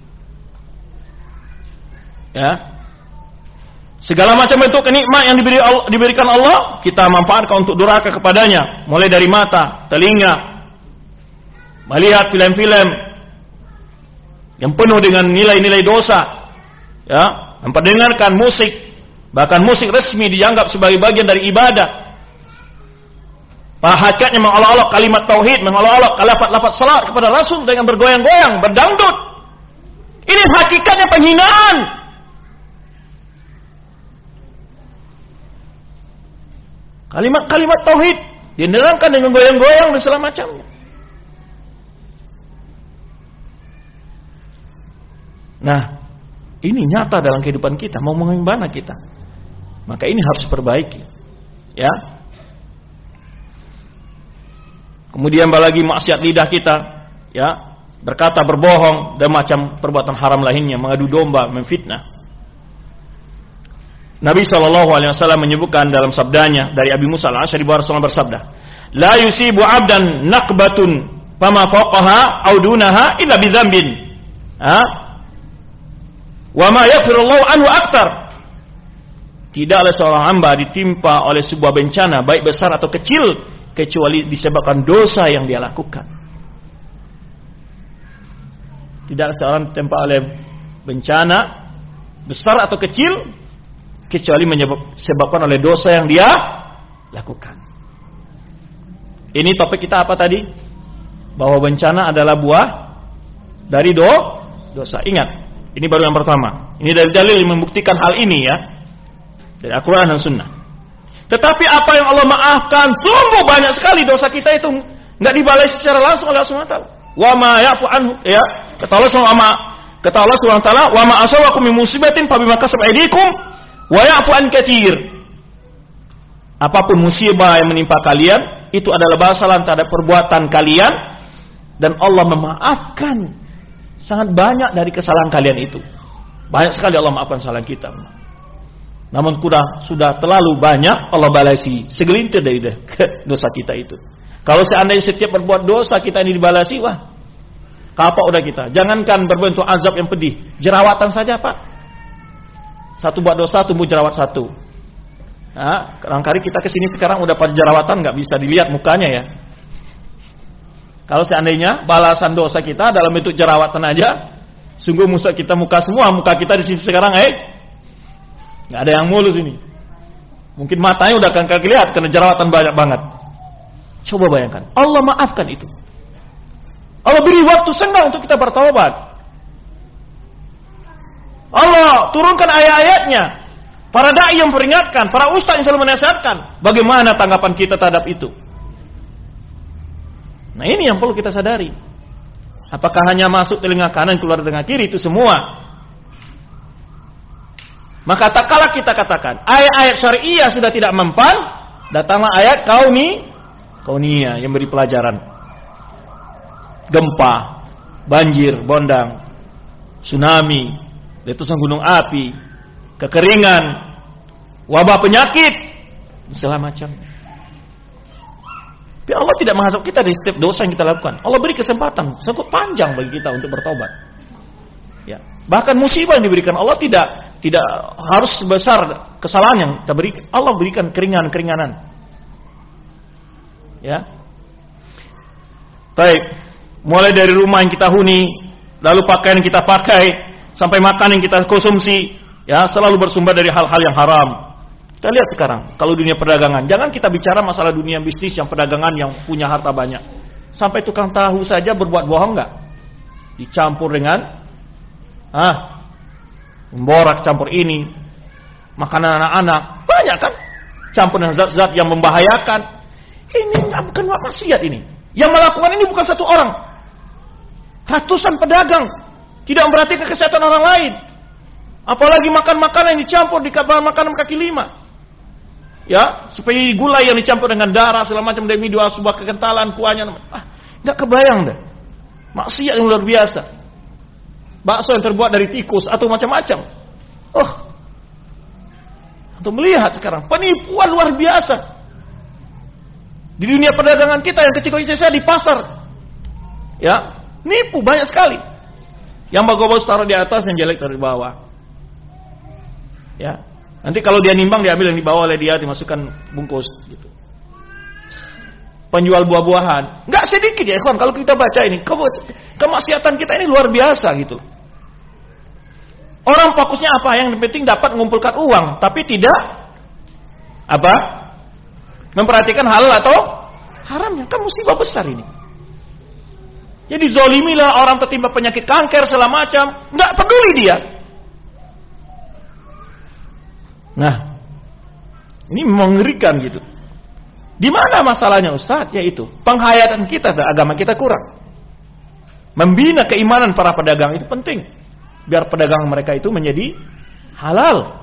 Ya. Segala macam bentuk kenikmat yang diberikan Allah, kita manfaatkan untuk durhaka kepadanya. Mulai dari mata, telinga, melihat film-film yang penuh dengan nilai-nilai dosa, ya, memperdengarkan musik, bahkan musik resmi dianggap sebagai bagian dari ibadah. Hakikatnya mengolok-olok kalimat tauhid, mengolok-olok lafaz-lafaz salat kepada Rasul dengan bergoyang-goyang, berdangdut. Ini hakikatnya penghinaan. Kalimat-kalimat tauhid didengarkan dengan goyang-goyang dan segala macamnya. Nah, ini nyata dalam kehidupan kita. Mau bagaimana kita? Maka ini harus diperbaiki. Ya. Kemudian lagi maksiat lidah kita, ya, berkata, berbohong, dan macam perbuatan haram lainnya, mengadu domba, memfitnah. Nabi SAW menyebutkan dalam sabdanya dari Abi Musa al-Asy'ari bahwa Rasulullah bersabda, "La yusibu 'abdan naqbatun fama fawqaha aw dunaha illa bi dzambin." Wa ma yaghfirullahu anhu aktsar. Tidaklah seorang hamba ditimpa oleh sebuah bencana baik besar atau kecil kecuali disebabkan dosa yang dia lakukan. Tidaklah seorang ditimpa oleh bencana besar atau kecil kecuali disebabkan oleh dosa yang dia lakukan. Ini topik kita apa tadi? Bahwa bencana adalah buah dari dosa. Ingat, ini baru yang pertama. Ini dari dalil yang membuktikan hal ini, ya, dari Al-Quran dan Sunnah. Tetapi apa yang Allah maafkan, sungguh banyak sekali dosa kita itu nggak dibalai secara langsung oleh Allah SWT. Wa ma ya'fu anhu, ya, kata Allah SWT, wa ma asawakum min musibatin fa bima kasabat aydikum wa ya'fu an katsir. Apapun musibah yang menimpa kalian, itu adalah balasan terhadap perbuatan kalian, dan Allah memaafkan sangat banyak dari kesalahan kalian itu. Banyak sekali Allah maafkan kesalahan kita. Namun sudah terlalu banyak Allah balasi segelintir dari dosa kita itu. Kalau seandainya setiap berbuat dosa kita ini dibalasi, wah, kapok udah kita. Jangankan berbentuk azab yang pedih, jerawatan saja, Pak. Satu buat dosa tumbuh jerawat satu. Nah, kadang-kadang kita kesini sekarang udah pada jerawatan, nggak bisa dilihat mukanya, ya. Kalau seandainya balasan dosa kita dalam bentuk jerawatan aja, sungguh muka kita di sini sekarang, nggak ada yang mulus ini. Mungkin matanya udah kagak lihat karena jerawatan banyak banget. Coba bayangkan, Allah maafkan itu. Allah beri waktu senggang untuk kita bertaubat. Allah turunkan ayat-ayatnya. Para dai yang peringatkan, para ustaz yang selalu menasihatkan. Bagaimana tanggapan kita terhadap itu? Nah, ini yang perlu kita sadari. Apakah hanya masuk telinga kanan, keluar telinga kiri? Itu semua. Maka tak kalah kita katakan ayat-ayat syariah sudah tidak mempan, datanglah ayat kauniyah yang beri pelajaran. Gempa, banjir, bondang, tsunami, letusan gunung api, kekeringan, wabah penyakit, segala macam. Tapi Allah tidak menghazab kita dari setiap dosa yang kita lakukan. Allah beri kesempatan cukup panjang bagi kita untuk bertobat. Ya. Bahkan musibah yang diberikan Allah tidak harus sebesar kesalahan yang kita berikan. Allah berikan keringanan. Ya. Baik. Mulai dari rumah yang kita huni, lalu pakaian yang kita pakai, sampai makan yang kita konsumsi, ya, selalu bersumber dari hal-hal yang haram. Kita lihat sekarang, kalau dunia perdagangan, jangan kita bicara masalah dunia bisnis yang perdagangan yang punya harta banyak. Sampai tukang tahu saja berbuat bohong enggak? Dicampur dengan memborak, campur ini, makanan anak-anak, banyak kan? Campur dengan zat-zat yang membahayakan. Ini bukan maksiat ini. Yang melakukan ini bukan satu orang. Ratusan pedagang tidak memperhatikan kesehatan orang lain. Apalagi makan makanan yang dicampur di makanan kaki lima. Ya, seperti gulai yang dicampur dengan darah segala macam demi dua sebuah kekentalan kuahnya. Enggak kebayang deh. Maksiat yang luar biasa. Bakso yang terbuat dari tikus atau macam-macam. Untuk melihat sekarang penipuan luar biasa. Di dunia perdagangan kita yang kecil-kecil saya di pasar. Ya, nipu banyak sekali. Yang bagus-bagus taruh di atas, yang jelek taruh di bawah. Ya. Nanti kalau dia nimbang diambil yang dibawa oleh dia, dimasukkan bungkus gitu. Penjual buah-buahan, enggak sedikit ya kawan, kalau kita baca ini, kemaksiatan kita ini luar biasa gitu. Orang fokusnya apa? Yang penting dapat mengumpulkan uang, tapi tidak memperhatikan halal atau haramnya. Kan musibah besar ini. Jadi zolimilah orang tertimpa penyakit kanker segala macam, enggak peduli dia. Nah, ini mengerikan gitu. Di mana masalahnya Ustaz? Yaitu penghayatan kita dan agama kita kurang. Membina keimanan para pedagang itu penting, biar pedagang mereka itu menjadi halal.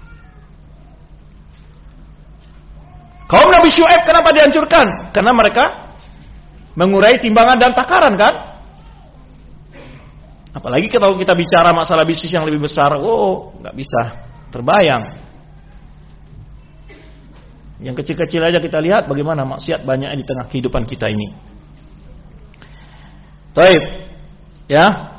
Kaum Nabi Syuaib kenapa dihancurkan? Karena mereka mengurai timbangan dan takaran kan? Apalagi kalau kita bicara masalah bisnis yang lebih besar, nggak bisa terbayang. Yang kecil-kecil aja kita lihat bagaimana maksiat banyaknya di tengah kehidupan kita ini. Baik, ya.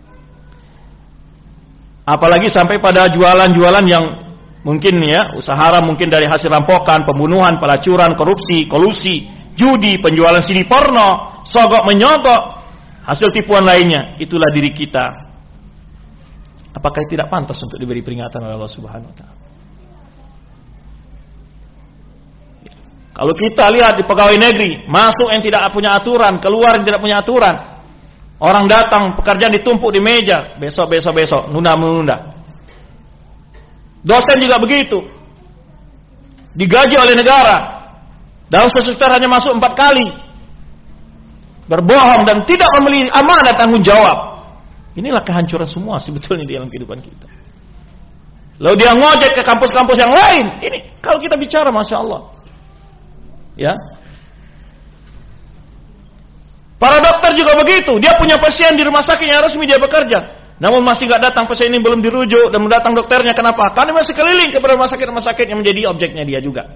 Apalagi sampai pada jualan-jualan yang mungkin ya usaha haram, mungkin dari hasil rampokan, pembunuhan, pelacuran, korupsi, kolusi, judi, penjualan CD porno, sogok menyogok, hasil tipuan lainnya. Itulah diri kita. Apakah tidak pantas untuk diberi peringatan oleh Allah Subhanahu Wa Taala? Kalau kita lihat di pegawai negeri, masuk yang tidak punya aturan, keluar yang tidak punya aturan. Orang datang, pekerjaan ditumpuk di meja, besok, nunda. Dosen juga begitu. Digaji oleh negara. Dalam semester hanya masuk 4 kali. Berbohong dan tidak memiliki amanah tanggung jawab. Inilah kehancuran semua sebetulnya di dalam kehidupan kita. Lalu dia ngojek ke kampus-kampus yang lain. Ini kalau kita bicara Masya Allah. Ya. Para dokter juga begitu. Dia punya pasien di rumah sakit yang resmi dia bekerja. Namun masih gak datang, pasien ini belum dirujuk dan mendatang dokternya. Kenapa? Karena masih keliling kepada rumah sakit yang menjadi objeknya dia juga.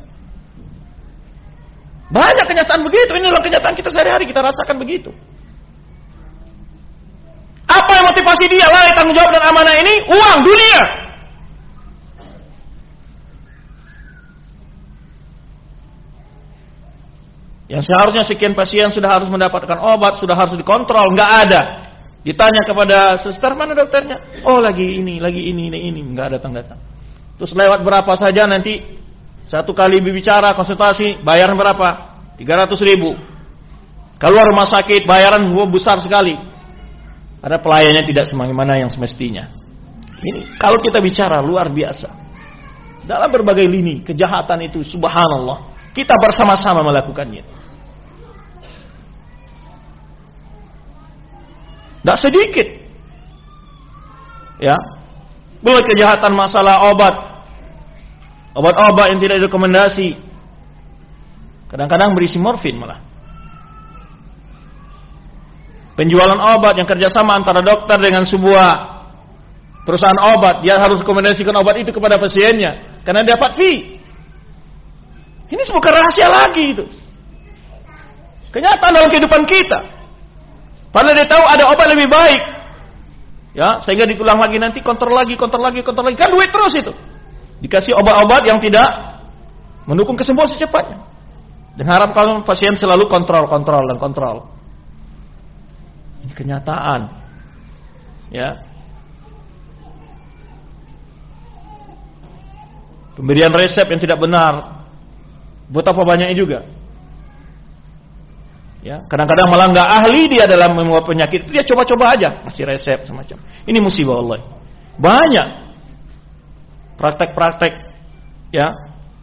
Banyak kenyataan begitu. Inilah kenyataan kita sehari-hari, kita rasakan begitu. Apa yang motivasi dia? Lalai tanggung jawab dan amanah ini? Uang, dunia. Yang seharusnya sekian pasien sudah harus mendapatkan obat, sudah harus dikontrol, nggak ada. Ditanya kepada suster, mana dokternya? Oh lagi ini, nggak datang. Terus lewat berapa saja nanti satu kali bicara konsultasi, bayaran berapa? 300.000. Keluar rumah sakit, bayaran besar sekali. Ada pelayannya tidak sebagaimana yang semestinya. Ini kalau kita bicara luar biasa. Dalam berbagai lini kejahatan itu, subhanallah, kita bersama-sama melakukannya. Tidak sedikit. Ya. Belum kejahatan masalah obat-obat yang tidak direkomendasi. Kadang-kadang berisi morfin malah. Penjualan obat yang kerjasama antara dokter dengan sebuah perusahaan obat, dia harus rekomendasikan obat itu kepada pasiennya karena dapat fee. Ini bukan rahasia lagi itu. Kenyataan dalam kehidupan kita. Padahal dia tahu ada obat lebih baik. Ya, sehingga diulang lagi nanti kontrol lagi. Kan duit terus itu. Dikasih obat-obat yang tidak mendukung kesembuhan secepatnya. Dan harap kalau pasien selalu kontrol. Ini kenyataan. Ya. Pemberian resep yang tidak benar. Betapa banyaknya juga. Ya, kadang-kadang malah nggak ahli dia dalam membuat penyakit itu, dia coba-coba aja masih resep semacam. Ini musibah Allah. Banyak praktek-praktek ya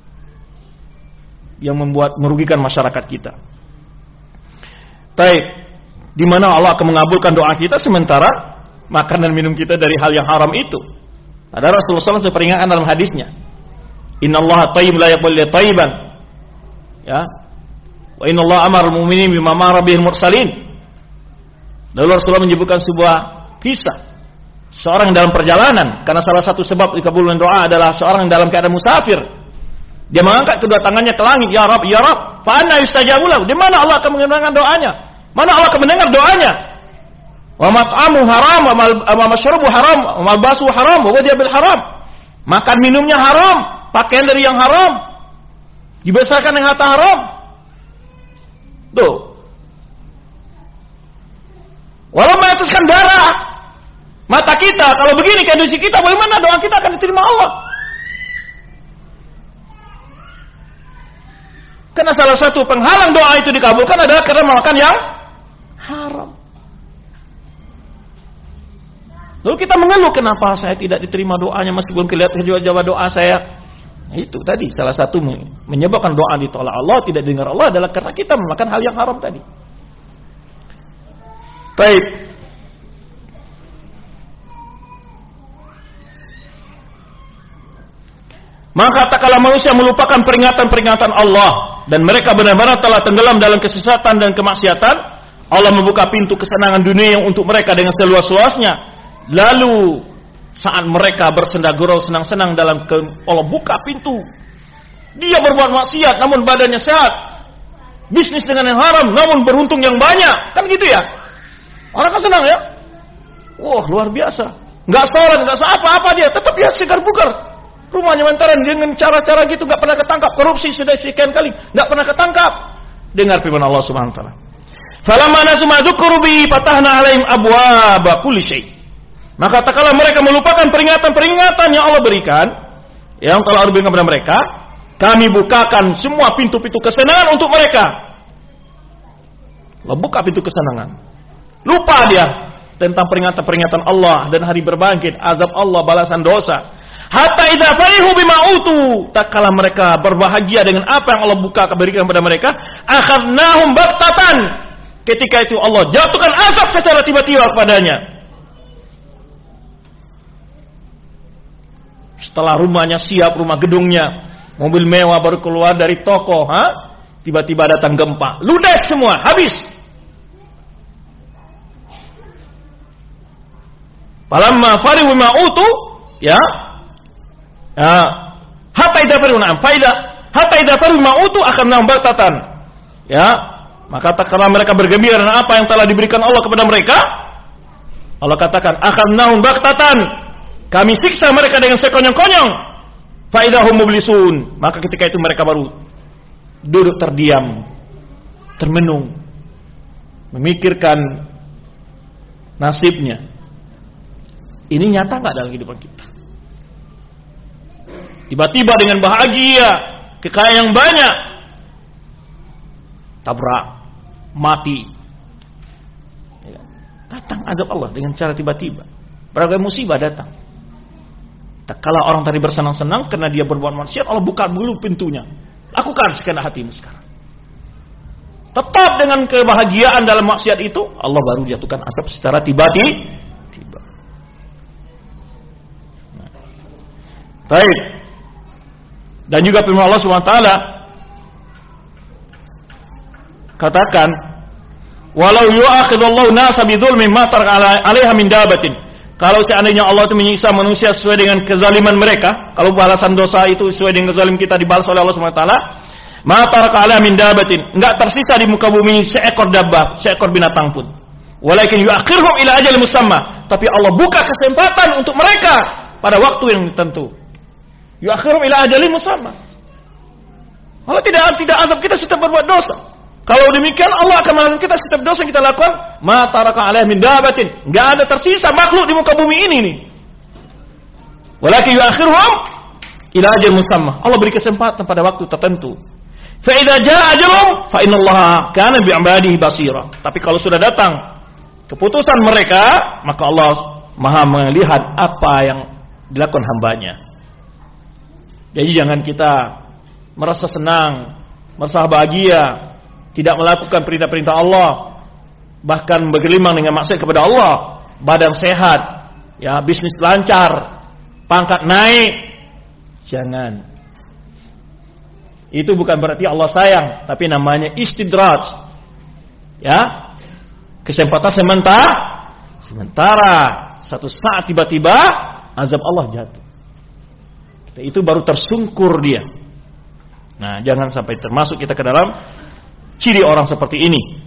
yang merugikan masyarakat kita. Baik, di mana Allah akan mengabulkan doa kita sementara makan dan minum kita dari hal yang haram itu. Ada Rasulullah SAW peringatkan dalam hadisnya. Innallaha thayyib la yaqbalu illa thayyiban. Ya. Wa innallaha amara al-mu'minin bima amara bihil mursalin. Lalu Rasulullah menyebutkan sebuah kisah seorang dalam perjalanan, karena salah satu sebab dikabulkan doa adalah seorang dalam keadaan musafir. Dia mengangkat kedua tangannya ke langit, ya Rabb, fa anna yustajabu lahu. Di mana Allah akan mendengarkan doanya? Mana Allah akan mendengar doanya? Wa mat'amu haram, wa mashrabu haram, wa malbasu haram, wa ghadiya bil haram. Makan minumnya haram, pakaian dari yang haram, dibesarkan dengan harta haram. Tuh. Walau meneteskan darah mata kita, kalau begini kondisi kita, bagaimana doa kita akan diterima Allah? Karena salah satu penghalang doa itu dikabulkan adalah karena makan yang haram. Lalu kita mengeluh, kenapa saya tidak diterima doanya meskipun kelihatan jawab doa saya. Itu tadi salah satu menyebabkan doa ditolak Allah, tidak dengar Allah adalah karena kita memakan hal yang haram tadi. Baik. Maka tak kala manusia melupakan peringatan-peringatan Allah dan mereka benar-benar telah tenggelam dalam kesesatan dan kemaksiatan, Allah membuka pintu kesenangan dunia untuk mereka dengan seluas-luasnya. Lalu saat mereka bersenda gurau senang-senang dalam Allah buka pintu. Dia berbuat maksiat namun badannya sehat. Bisnis dengan yang haram namun beruntung yang banyak. Kan gitu ya? Orang kan senang ya? Wah, luar biasa. Enggak sholat, enggak apa-apa dia, tetap ya segar bugar. Rumahnya mentaran dengan cara-cara gitu enggak pernah ketangkap. Korupsi sudah sekian kali enggak pernah ketangkap. Dengar firman Allah Subhanahu wa taala. Falamma nasu ma dzukuru bi fatahna alaihim abwaaba kulli syai'. Maka tak kala mereka melupakan peringatan-peringatan yang Allah berikan, yang telah Allah berikan kepada mereka, kami bukakan semua pintu-pintu kesenangan untuk mereka. Allah buka pintu kesenangan. Lupa dia tentang peringatan-peringatan Allah dan hari berbangkit, azab Allah, balasan dosa. Hatta idza farihu bima utu, tak kala mereka berbahagia dengan apa yang Allah berikan kepada mereka, akhadnahum baghtatan. Ketika itu Allah jatuhkan azab secara tiba-tiba kepadanya. Setelah rumahnya siap, rumah gedungnya, mobil mewah baru keluar dari toko, tiba-tiba datang gempa, ludes semua, habis. Falamma farihu bima utu, hatta idza farihu bima utu akhadnahum baghtatan. Maka tak kala mereka bergembira dengan apa yang telah diberikan Allah kepada mereka, Allah katakan akhadnahum baghtatan. Kami siksa mereka dengan sekonyong-konyong. Faidahum mublisun. Maka ketika itu mereka baru duduk terdiam, termenung, memikirkan nasibnya. Ini nyata nggak dalam kehidupan kita? Tiba-tiba dengan bahagia, kekayaan yang banyak, tabrak, mati. Datang azab Allah dengan cara tiba-tiba. Berbagai musibah datang. Tak kala orang tadi bersenang-senang karena dia berbuat maksiat, Allah buka dulu pintunya. Lakukan sekendak hatimu sekarang. tetap dengan kebahagiaan dalam maksiat itu, Allah baru jatuhkan azab secara tiba-tiba. Baik. Dan juga firman Allah SWT katakan, walau yu'akhidullahu nasa bidzulmi ma taraka 'alaiha min dabatin. Kalau seandainya Allah itu menyiksa manusia sesuai dengan kezaliman mereka, kalau balasan dosa itu sesuai dengan kezalim kita dibalas oleh Allah SWT, ma taraka 'alaiha min dabatin, enggak tersisa di muka bumi seekor dabbah, seekor binatang pun. Walakin yu'akhirhum ila ajalin musamma, tapi Allah buka kesempatan untuk mereka pada waktu yang tertentu. Yu'akhirhum ila ajalin musamma. Allah tidak azab kita setiap berbuat dosa. Kalau demikian Allah akan mengampuni kita setiap dosa yang kita lakukan. Ma taraka 'alaiha min dabatin, enggak ada tersisa makhluk di muka bumi ini nih. Walakin yu'akhirhum ila ajalin musamma. Allah beri kesempatan pada waktu tertentu. Fa idza jaa ajaluhum fa innallaha kana bi'ibadihi basira. Tapi kalau sudah datang keputusan mereka, maka Allah Maha melihat apa yang dilakukan hambanya. Jadi jangan kita merasa senang, merasa bahagia, tidak melakukan perintah-perintah Allah, bahkan bergelimang dengan maksiat kepada Allah, badan sehat, ya bisnis lancar, pangkat naik. Jangan. Itu bukan berarti Allah sayang, tapi namanya istidraj. Ya. Kesempatan sementara. Satu saat tiba-tiba azab Allah jatuh. Itu baru tersungkur dia. Nah, jangan sampai termasuk kita ke dalam ciri orang seperti ini.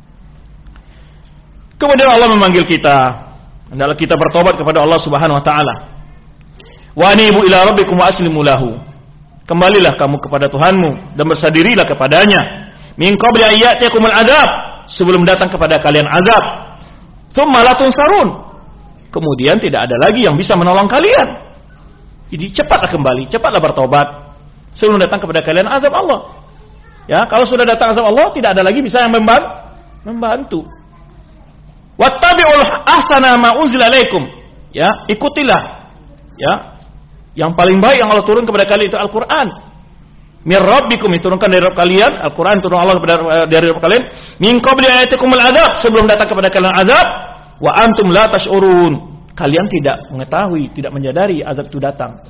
Kemudian Allah memanggil kita, hendaklah kita bertobat kepada Allah Subhanahu wa taala. Wa anibu ila rabbikum wa aslimu lahu. Kembalilah kamu kepada Tuhanmu dan bersadirilah kepadanya. Min qabli ayyatikumul adzab, sebelum datang kepada kalian azab. Tsumma la tunsarun. Kemudian tidak ada lagi yang bisa menolong kalian. Jadi cepatlah kembali, cepatlah bertobat sebelum datang kepada kalian azab Allah. Ya, kalau sudah datang azab Allah, tidak ada lagi bisa yang membantu. Wattabi'ul ahsana ma unzila alaikum. Ya, ikutilah. Ya, yang paling baik yang Allah turun kepada kalian itu Al-Qur'an. Mir rabbikum, diturunkan dari Rabb kalian, Al-Qur'an turun Allah dari Rabb kalian. Min qabli ayatikumul adzab, sebelum datang kepada kalian azab, wa antum la tash'urun. Kalian tidak mengetahui, tidak menyadari azab itu datang.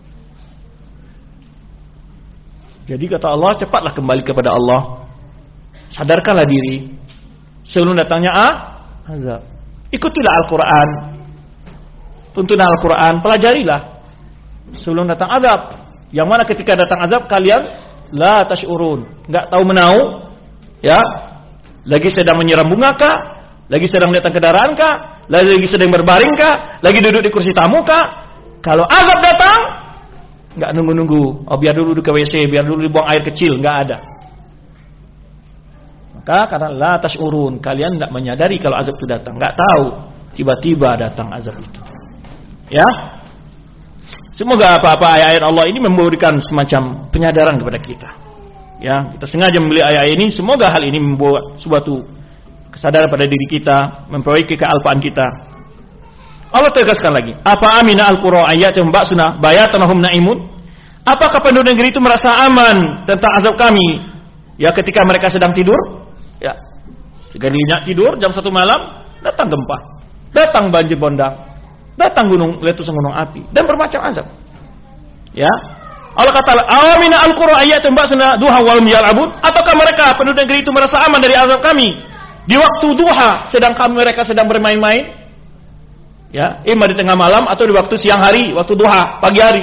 Jadi kata Allah, cepatlah kembali kepada Allah. Sadarkanlah diri sebelum datangnya azab. Ikutilah Al-Quran, tuntunlah Al-Quran, pelajarilah sebelum datang azab. Yang mana ketika datang azab kalian la tash'urun, enggak tahu menau, ya. Lagi sedang menyiram bunga kah? Lagi sedang datang kendaraan kah? Lagi sedang berbaring kah? Lagi duduk di kursi tamu kah? Kalau azab datang, enggak nunggu-nunggu. Oh, biar dulu ke WC, biar dulu dibuang air kecil, enggak ada. Maka karena la tash'urun, kalian enggak menyadari kalau azab itu datang, enggak tahu tiba-tiba datang azab itu. Ya? Semoga apa-apa ayat-ayat Allah ini memberikan semacam penyadaran kepada kita. Ya, kita sengaja membeli ayat ini, semoga hal ini membuat suatu kesadaran pada diri kita, memperbaiki kealpaan kita. Allah tegaskan lagi, apa amina al-qura ayatum ba'suna bayatan hum naimun? Apakah penduduk negeri itu merasa aman tentang azab kami? Ya, ketika mereka sedang tidur, ya. Ketika nyenyak tidur jam 1 malam, datang gempa, datang banjir bandang, datang letusan gunung api dan bermacam azab. Ya. Allah kata, amina al-qura ayatum ba'suna duha wal yal'abun? Ataukah mereka penduduk negeri itu merasa aman dari azab kami di waktu duha, sedangkan mereka sedang bermain-main, ya, imma di tengah malam atau di waktu siang hari, waktu duha, pagi hari.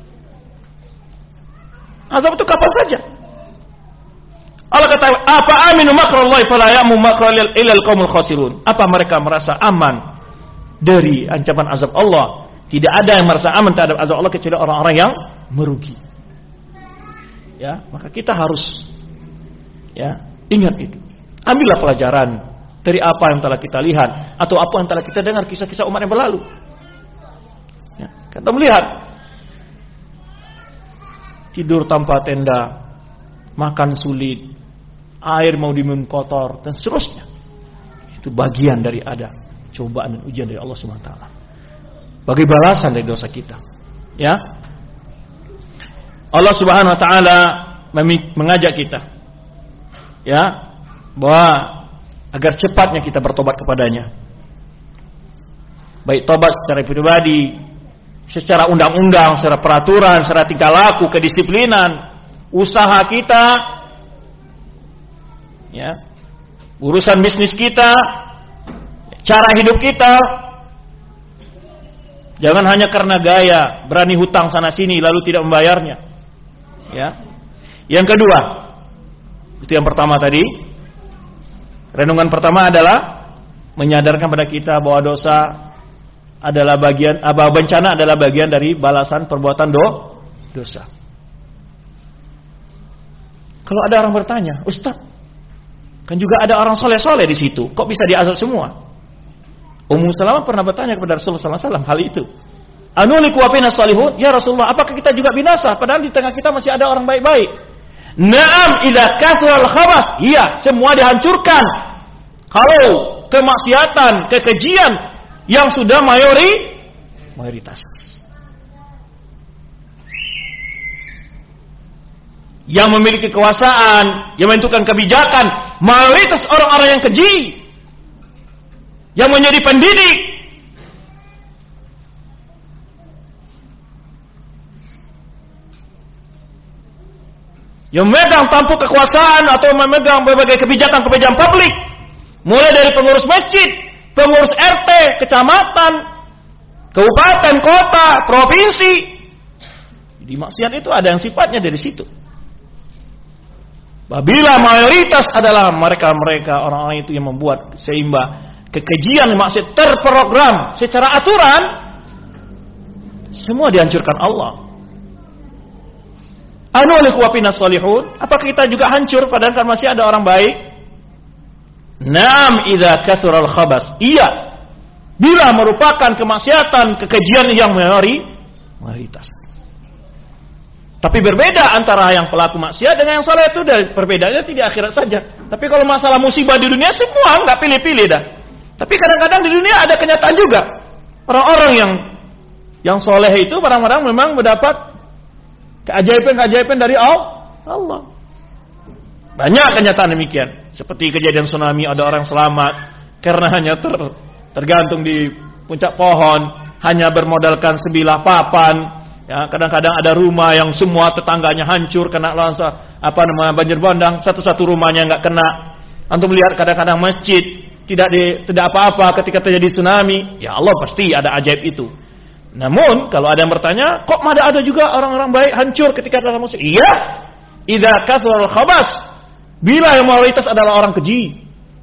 Azab itu kapan saja. Allah kata, apa aminu makrallahi fala ya'mu makrallil illa al-qaumul khasirun? Apa mereka merasa aman dari ancaman azab Allah? Tidak ada yang merasa aman terhadap azab Allah kecuali orang-orang yang merugi. Ya, maka kita harus, ya, ingat itu. Ambillah pelajaran dari apa yang telah kita lihat atau apa yang telah kita dengar kisah-kisah umat yang berlalu. Ya, kita melihat tidur tanpa tenda, makan sulit, air mau diminum kotor dan seterusnya. Itu bagian dari ada cobaan dan ujian dari Allah SWT. Bagi balasan dari dosa kita. Ya, Allah Subhanahu Wa Taala mengajak kita, ya, bahwa agar cepatnya kita bertobat kepadanya. Baik tobat secara pribadi, secara undang-undang, secara peraturan, secara tingkah laku, kedisiplinan, usaha kita, ya, urusan bisnis kita, cara hidup kita. Jangan hanya karena gaya, berani hutang sana sini lalu tidak membayarnya. Ya. Yang kedua, itu yang pertama tadi. Renungan pertama adalah menyadarkan pada kita bahwa dosa adalah bagian, bencana adalah bagian dari balasan perbuatan dosa. Kalau ada orang bertanya, Ustaz, kan juga ada orang soleh-soleh di situ, kok bisa diazab semua? Ummu Salamah pernah bertanya kepada Rasulullah SAW hal itu. Anuliku wa fina salihun? Ya Rasulullah, apakah kita juga binasa? Padahal di tengah kita masih ada orang baik-baik. Naam, idza kathural khabas. Iya, semua dihancurkan. Kalau kemaksiatan, kekejian yang sudah mayoritas. Yang memiliki kekuasaan, yang menentukan kebijakan, mayoritas orang-orang yang keji, yang menjadi pendidik, yang memegang tampuk kekuasaan atau memegang berbagai kebijakan publik, mulai dari pengurus masjid, pengurus RT, kecamatan, kabupaten, kota, provinsi. Di maksiat itu ada yang sifatnya dari situ. Apabila mayoritas adalah mereka orang-orang itu yang membuat sehingga kekejian maksiat terprogram secara aturan, semua dihancurkan Allah. Anuliku wa fina salihun? Apakah kita juga hancur padahal kan masih ada orang baik? Naam, idza kathural khabas. Iya, bila merupakan kemaksiatan, kekejian yang mayoritas. Tapi berbeda antara yang pelaku maksiat dengan yang saleh itu, dari perbedaannya tidak akhirat saja. Tapi kalau masalah musibah di dunia semua enggak pilih-pilih dah. Tapi kadang-kadang di dunia ada kenyataan juga. Orang-orang yang soleh itu barang-barang memang mendapat keajaiban dari Allah. Banyak kenyataan demikian. Seperti kejadian tsunami, ada orang selamat karena hanya tergantung di puncak pohon, hanya bermodalkan sebilah papan. Ya, kadang-kadang ada rumah yang semua tetangganya hancur kena banjir bandang, satu-satu rumahnya enggak kena. Antum melihat kadang-kadang masjid tidak apa-apa ketika terjadi tsunami. Ya Allah, pasti ada ajaib itu. Namun kalau ada yang bertanya, kok ada juga orang-orang baik hancur ketika dalam musibah? Iya, idza kathural khabas, bila yang mayoritas adalah orang keji.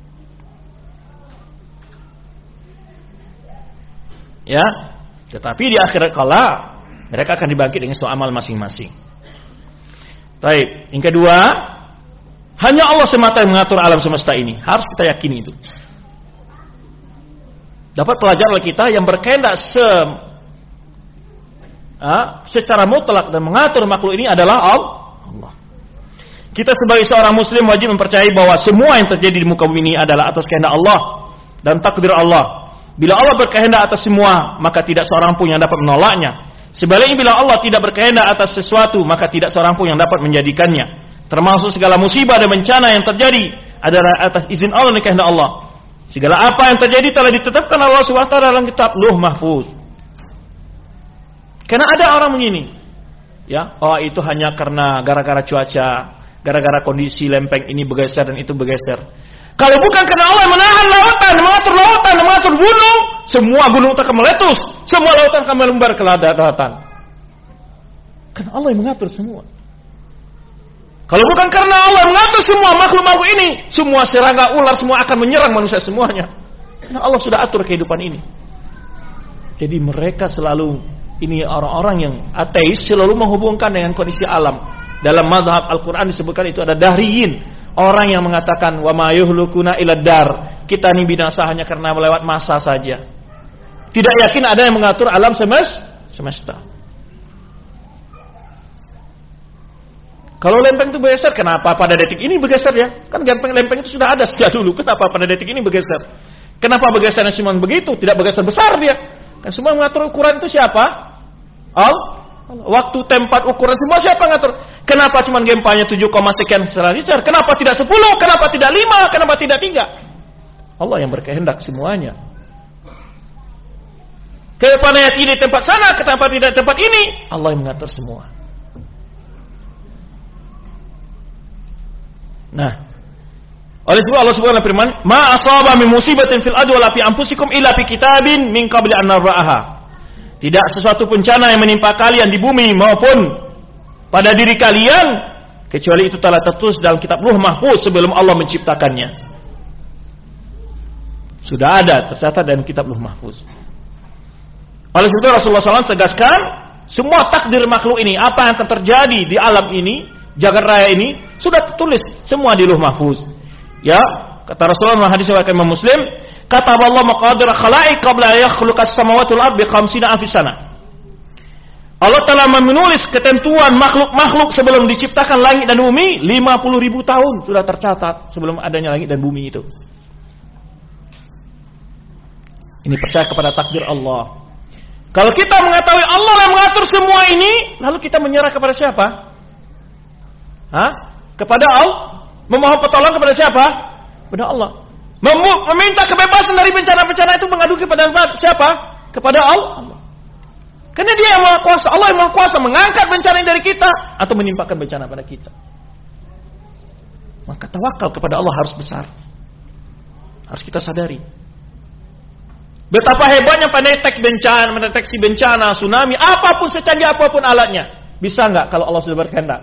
Ya, tetapi di akhirat kala mereka akan dibangkit dengan semua amal masing-masing. Baik, yang kedua, hanya Allah semata yang mengatur alam semesta ini. Harus kita yakini itu. Dapat pelajaran kita yang berkehendak secara mutlak dan mengatur makhluk ini adalah Allah. Kita sebagai seorang muslim wajib mempercayai bahwa semua yang terjadi di muka bumi ini adalah atas kehendak Allah dan takdir Allah. Bila Allah berkehendak atas semua, maka tidak seorang pun yang dapat menolaknya. Sebaliknya, bila Allah tidak berkehendak atas sesuatu, maka tidak seorang pun yang dapat menjadikannya. Termasuk segala musibah dan bencana yang terjadi adalah atas izin Allah dan kehendak Allah. Segala apa yang terjadi telah ditetapkan Allah SWT dalam kitab Lauh Mahfuz. Karena ada orang begini, ya, itu hanya karena gara-gara cuaca, gara-gara kondisi lempeng ini bergeser dan itu bergeser. Kalau bukan karena Allah yang menahan lautan, mengatur lautan, mengatur gunung, semua gunung akan meletus, semua lautan akan melembar ke daratan. Karena Allah yang mengatur semua. Kalau bukan karena Allah yang mengatur semua makhluk-makhluk ini, semua serangga, ular semua akan menyerang manusia semuanya. Karena Allah sudah atur kehidupan ini. Jadi mereka selalu, ini orang-orang yang ateis selalu menghubungkan dengan kondisi alam. Dalam mazhab Al-Quran disebutkan itu ada dahriyin. Orang yang mengatakan wa ma yuhlukuna illa dar. Kita ini binasa hanya karena melewat masa saja. Tidak yakin ada yang mengatur alam semesta. Kalau lempeng itu bergeser, kenapa pada detik ini bergeser ya? Kan lempeng itu sudah ada sejak dulu. Kenapa pada detik ini bergeser? Kenapa bergesernya cuma begitu? Tidak bergeser besar dia. Kan semua mengatur ukuran itu siapa? Waktu, tempat, ukuran semua siapa ngatur? Kenapa cuma gempanya 7, sekian Richter? Kenapa tidak 10? Kenapa tidak 5? Kenapa tidak 3? Allah yang berkehendak semuanya. Kenapa ini tempat sana? Kenapa tidak tempat ini? Allah yang mengatur semua. Nah, oleh sebab Allah Subhanahu wa taala firman, "Ma asaba min musibatin fil ardi wala fi anfusikum illa fi kitabin min qabli an nabra'aha." Tidak sesuatu bencana yang menimpa kalian di bumi maupun pada diri kalian kecuali itu telah tertulis dalam kitab Lauh Mahfuz sebelum Allah menciptakannya. Sudah ada tercatat dalam kitab Lauh Mahfuz. Oleh sebab itu Rasulullah SAW tegaskan semua takdir makhluk ini, apa yang akan terjadi di alam ini, jagat raya ini sudah tertulis semua di Lauh Mahfuz. Ya, kata Rasulullah dalam hadis riwayat Imam Muslim, kata Allah maqadir khalaiq qabla yakhluqas samawati wal ardi 50 alf sana. Allah telah menulis ketentuan makhluk-makhluk sebelum diciptakan langit dan bumi 50.000 tahun sudah tercatat sebelum adanya langit dan bumi itu. Ini percaya kepada takdir Allah. Kalau kita mengetahui Allah yang mengatur semua ini, lalu kita menyerah kepada siapa? Kepada Allah. Memohon pertolongan kepada siapa? Kepada Allah. Meminta kebebasan dari bencana-bencana itu mengadu kepada siapa? Kepada Allah. Karena Dia yang Maha Kuasa, Allah yang Maha Kuasa mengangkat bencana dari kita atau menimpakan bencana pada kita. Maka tawakal kepada Allah harus besar. Harus kita sadari. Betapa hebatnya mendeteksi bencana, tsunami, apapun secanggih apapun alatnya. Bisa nggak kalau Allah sudah berkehendak?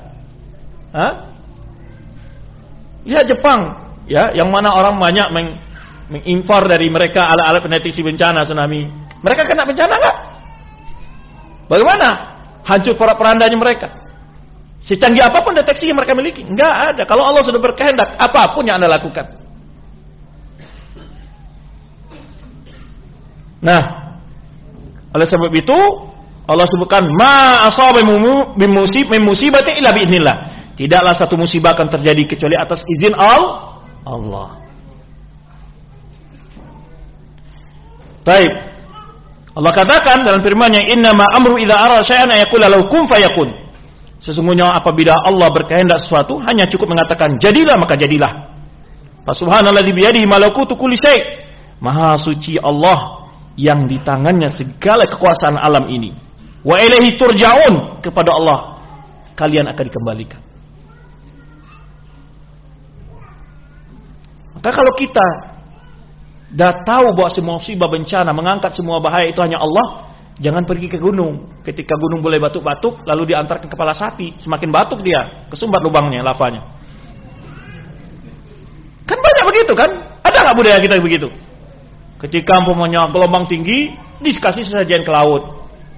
Lihat Jepang. Ya, yang mana orang banyak mengimpor dari mereka alat-alat pendeteksi bencana tsunami. Mereka kena bencana enggak? Bagaimana? Hancur porak-porandanya mereka. Secanggih apapun deteksi yang mereka miliki, enggak ada. Kalau Allah sudah berkehendak, apapun yang Anda lakukan. Nah, oleh sebab itu Allah sebutkan ma asaba min musibatin illa biiznillah. Tidaklah satu musibah akan terjadi kecuali atas izin Allah. Baik. Allah katakan dalam firman-Nya, "Innama amru idza arada syai'an ayaqula lahu kun fayakun." Sesungguhnya apabila Allah berkehendak sesuatu, hanya cukup mengatakan jadilah maka jadilah. Fa subhanalladzi biyadihi malakutu kulli syai'. Maha suci Allah yang di tangannya segala kekuasaan alam ini. Wa ilaihi turja'un, kepada Allah kalian akan dikembalikan. Maka kalau kita dah tahu bahwa semua musibah bencana mengangkat semua bahaya itu hanya Allah, jangan pergi ke gunung. Ketika gunung boleh batuk-batuk, lalu diantarkan kepala sapi, semakin batuk dia, kesumbat lubangnya, lavanya. Kan banyak begitu kan? Ada nggak budaya kita begitu? Ketika umpamanya gelombang tinggi, dikasih sesajen ke laut.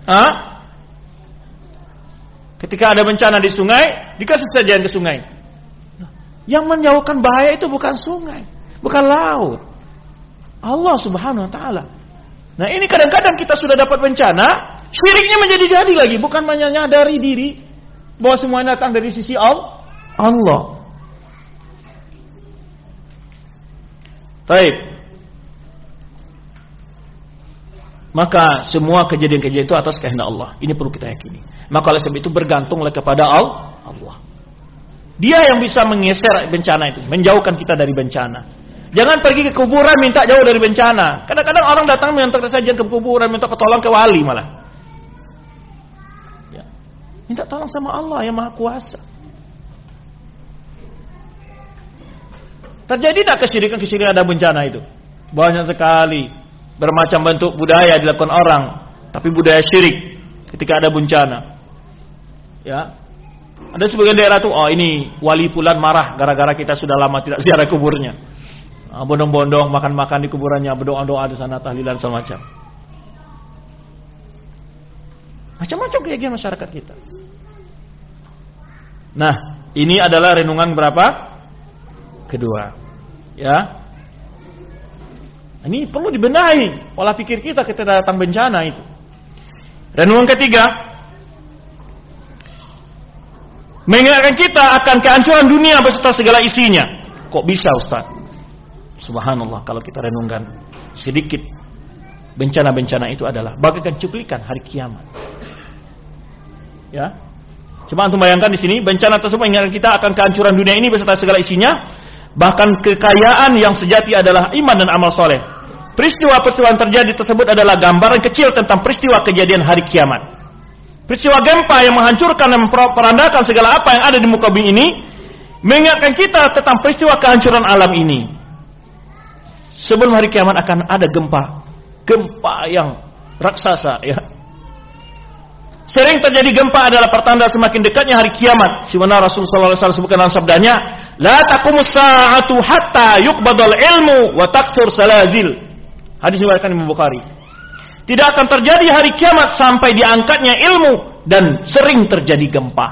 Ketika ada bencana di sungai, dikasih sesajen ke sungai. Yang menjauhkan bahaya itu bukan sungai, bukan laut, Allah Subhanahu wa taala. Nah, ini kadang-kadang kita sudah dapat bencana, syiriknya menjadi-jadi lagi, bukan menyadari diri bahwa semuanya datang dari sisi Allah. Baik. Maka semua kejadian-kejadian itu atas kehendak Allah. Ini perlu kita yakini. Maka oleh sebab itu bergantunglah kepada Allah. Dia yang bisa menggeser bencana itu, menjauhkan kita dari bencana. Jangan pergi ke kuburan minta jauh dari bencana. Kadang-kadang orang datang minta sajian ke kuburan, minta pertolongan ke wali malah. Ya. Minta tolong sama Allah yang Maha Kuasa. Terjadi tak kesyirikan ada bencana itu? Banyak sekali. Bermacam bentuk budaya dilakukan orang, tapi budaya syirik ketika ada bencana. Ya. Ada sebagian daerah tuh, ini wali fulan marah gara-gara kita sudah lama tidak ziarah kuburnya. Bondong-bondong makan-makan di kuburannya, berdoa-doa di sana, tahlilan semacam. Macam-macam keyakinan masyarakat kita. Nah, ini adalah renungan berapa? Kedua. Ya. Ini perlu dibenahi pola pikir kita ketika datang bencana itu. Renungan ketiga, mengingatkan kita akan kehancuran dunia beserta segala isinya. Kok bisa, Ustaz? Subhanallah, kalau kita renungkan sedikit, bencana-bencana itu adalah bagaikan cuplikan hari kiamat. Ya. Coba antum bayangkan di sini, bencana tersebut mengingatkan kita akan kehancuran dunia ini beserta segala isinya, bahkan kekayaan yang sejati adalah iman dan amal soleh. Peristiwa-peristiwa yang terjadi tersebut adalah gambaran kecil tentang peristiwa kejadian hari kiamat. Peristiwa gempa yang menghancurkan dan memperandakan segala apa yang ada di muka bumi ini, mengingatkan kita tentang peristiwa kehancuran alam ini. Sebelum hari kiamat akan ada gempa yang raksasa, ya. Sering terjadi gempa adalah pertanda semakin dekatnya hari kiamat. Sebagaimana Rasulullah SAW sebutkan dalam sabdanya, "La taqumus sa'atu hatta yuqbadal ilmu wa takthur salazil." Hadis diriwayatkan Imam Bukhari. Tidak akan terjadi hari kiamat sampai diangkatnya ilmu dan sering terjadi gempa.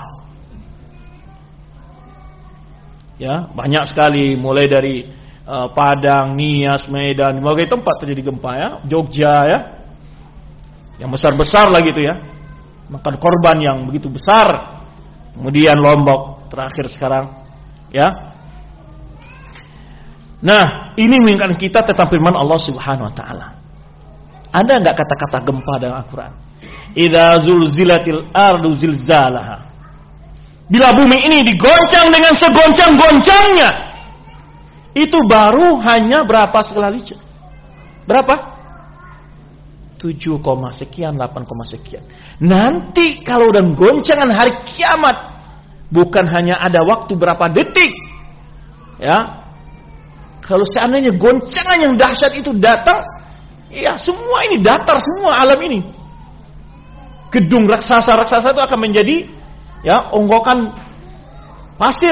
Ya, banyak sekali mulai dari Padang, Nias, Medan, berbagai tempat terjadi gempa, ya. Jogja, ya. Yang besar-besar lagi itu, ya. Makan korban yang begitu besar. Kemudian Lombok terakhir sekarang, ya. Nah, ini mengingatkan kita tentang firman Allah Subhanahu wa taala. Ada enggak kata-kata gempa dalam Al-Qur'an? Idza zulzilatil ardu zilzalaha. Bila bumi ini digoncang dengan segoncang-goncangnya, itu baru hanya berapa skala Richter? Berapa? 7, sekian, 8, sekian. Nanti kalau udah goncangan hari kiamat, bukan hanya ada waktu berapa detik, ya. Kalau seandainya goncangan yang dahsyat itu datang, ya semua ini datar, semua alam ini. Gedung raksasa-raksasa itu akan menjadi, ya, onggokan pasir.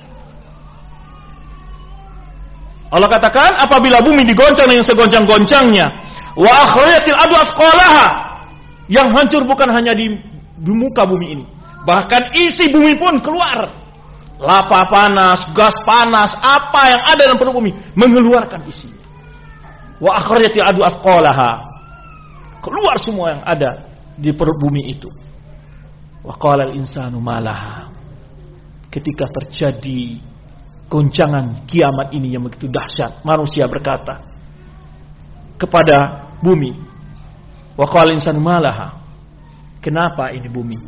Allah katakan, apabila bumi digoncang dengan segoncang-goncangnya, wa akhrajatil ardu asqalaha, yang hancur bukan hanya di muka bumi ini, bahkan isi bumi pun keluar. Lava panas, gas panas, apa yang ada dalam perut bumi mengeluarkan isinya. Wa akhrajatil ardu asqalaha, keluar semua yang ada di perut bumi itu. Wa qala al-insanu malaha, ketika terjadi goncangan kiamat ini yang begitu dahsyat, manusia berkata kepada bumi, wa qala insanu malaha, kenapa ini bumi?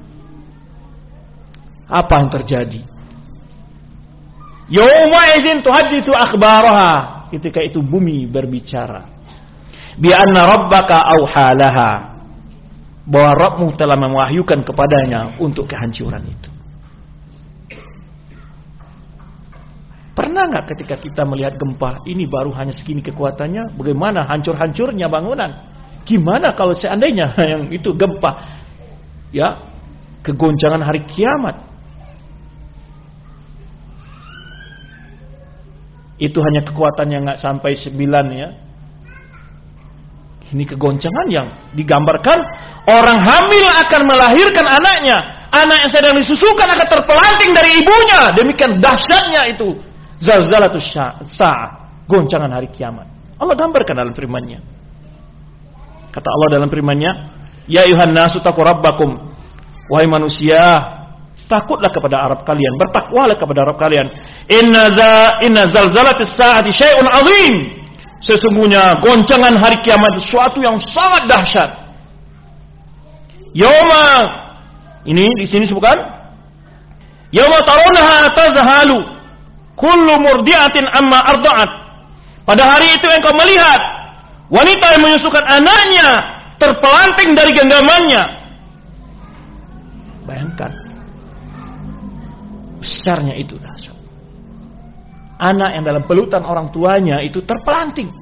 Apa yang terjadi? Yauma idzin tuhadditsu akhbaraha, ketika itu bumi berbicara. Bi anna rabbaka auhalaha, bahwa Rabbmu telah mewahyukan kepadanya untuk kehancuran itu. Pernah nggak ketika kita melihat gempa ini baru hanya segini kekuatannya, bagaimana hancur-hancurnya bangunan? Gimana kalau seandainya yang itu gempa, ya, kegoncangan hari kiamat? Itu hanya kekuatan yang nggak sampai 9, ya. Ini kegoncangan yang digambarkan orang hamil akan melahirkan anaknya, anak yang sedang disusukan akan terpelanting dari ibunya. Demikian dahsyatnya itu zalzalatus sa'ah, goncangan hari kiamat. Allah gambarkan dalam firman-Nya. Kata Allah dalam firman-Nya, ya ayuhan nasu taqu rabbakum, wahai manusia, takutlah kepada Rabb kalian, bertakwalah kepada Rabb kalian. Inna zalzalatis sa'ati syai'un 'azim. Sesungguhnya goncangan hari kiamat sesuatu yang sangat dahsyat. Yauma, ini di sini sebutkan, yauma tarawnaha tazhalu kullu murdi'atin amma arda'at. Pada hari itu engkau melihat wanita yang menyusukan anaknya terpelanting dari genggamannya. Bayangkan besarnya itu dahsyat. Anak yang dalam pelutan orang tuanya itu terpelanting.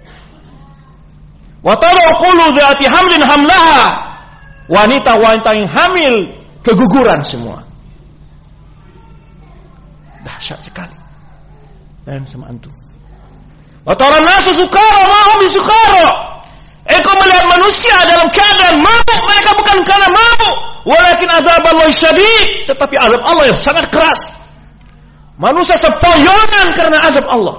Wa tara qulu dzati hamlin hamlaha. Wanita-wanita yang hamil keguguran semua. Dahsyat sekali. Dan sama antum. Wa tara nasu sukara ma hum bisukara. Engkau melihat manusia dalam keadaan mabuk, mereka bukan karena mabuk, walakin azaballahu syadid, tetapi azab Allah yang sangat keras. Manusia sepoyongan karena azab Allah.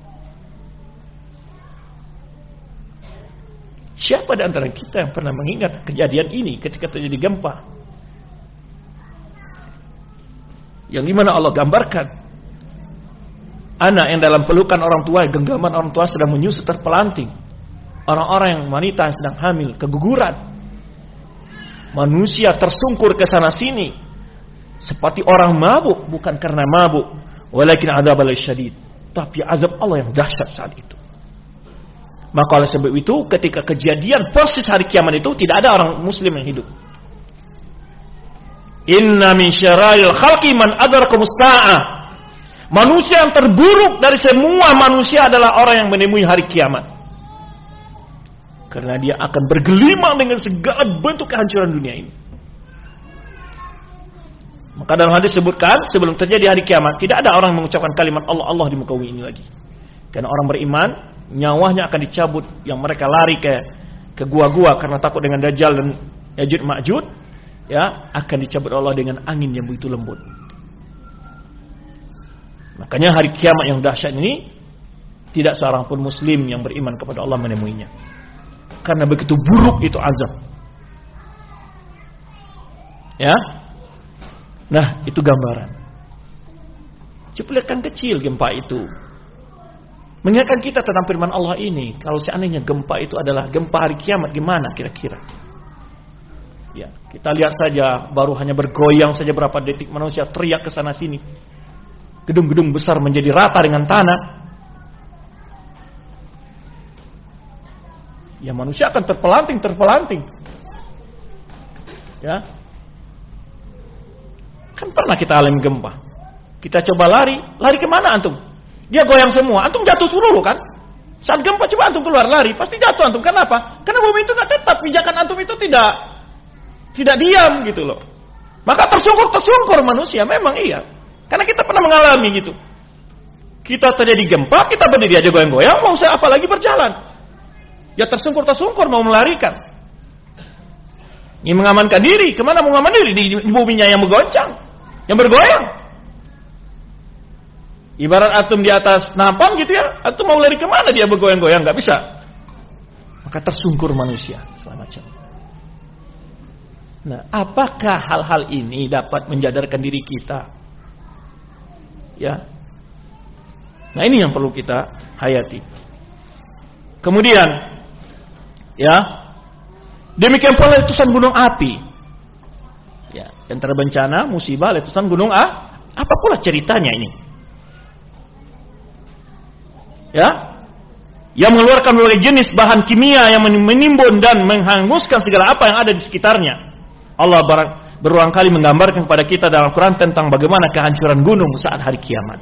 Siapa di antara kita yang pernah mengingat kejadian ini ketika terjadi gempa? Yang dimana Allah gambarkan anak yang dalam pelukan orang tua, genggaman orang tua sedang menyusu terpelanting. Orang-orang yang wanita yang sedang hamil keguguran. Manusia tersungkur ke sana sini seperti orang mabuk, bukan karena mabuk, walakin adzabul syadid, tapi azab Allah yang dahsyat saat itu. Maka oleh sebab itu ketika kejadian persis hari kiamat itu tidak ada orang muslim yang hidup. Inna min syarril khalqi man adrakamus saa'ah. Manusia yang terburuk dari semua manusia adalah orang yang menemui hari kiamat. Karena dia akan bergelimang dengan segala bentuk kehancuran dunia ini. Maka dalam hadis disebutkan sebelum terjadi hari kiamat tidak ada orang yang mengucapkan kalimat Allah Allah di muka bumi ini lagi. Karena orang beriman nyawanya akan dicabut, yang mereka lari ke gua-gua karena takut dengan Dajjal dan Ya'juj Ma'juj, ya, akan dicabut Allah dengan angin yang begitu lembut. Makanya hari kiamat yang dahsyat ini tidak seorang pun muslim yang beriman kepada Allah menemuinya. Karena begitu buruk itu azab. Ya. Nah, itu gambaran. Cuplikan kecil gempa itu. Mengingatkan kita tentang firman Allah ini. Kalau seandainya gempa itu adalah gempa hari kiamat, gimana kira-kira? Ya, kita lihat saja, baru hanya bergoyang saja berapa detik manusia teriak ke sana sini. Gedung-gedung besar menjadi rata dengan tanah. Ya, manusia akan terpelanting. Ya. Kan pernah kita alami gempa. Kita coba lari kemana antum? Dia goyang semua, antum jatuh seluruh kan? Saat gempa coba antum keluar lari, pasti jatuh antum. Kenapa? Karena bumi itu nggak tetap, pijakan antum itu tidak diam gitu loh. Maka tersungkur manusia, memang iya. Karena kita pernah mengalami gitu. Kita terjadi gempa, kita berdiri aja goyang-goyang, mau saya apa lagi berjalan? Ya tersungkur mau melarikan. Ingin mengamankan diri, kemana mau mengamankan diri? Di buminya yang bergoncang, yang bergoyang. Ibarat atom di atas nampan gitu ya, atom mau lari kemana dia bergoyang-goyang, nggak bisa. Maka tersungkur manusia, segala macam. Nah, apakah hal-hal ini dapat menjadarkan diri kita? Ya. Nah, ini yang perlu kita hayati. Kemudian, ya, demikian pula letusan gunung api. Ya, yang terbencana musibah letusan gunung apa pula ceritanya ini? Ya, yang mengeluarkan berbagai jenis bahan kimia yang menimbun dan menghanguskan segala apa yang ada di sekitarnya. Allah berulang kali menggambarkan kepada kita dalam Quran tentang bagaimana kehancuran gunung saat hari kiamat.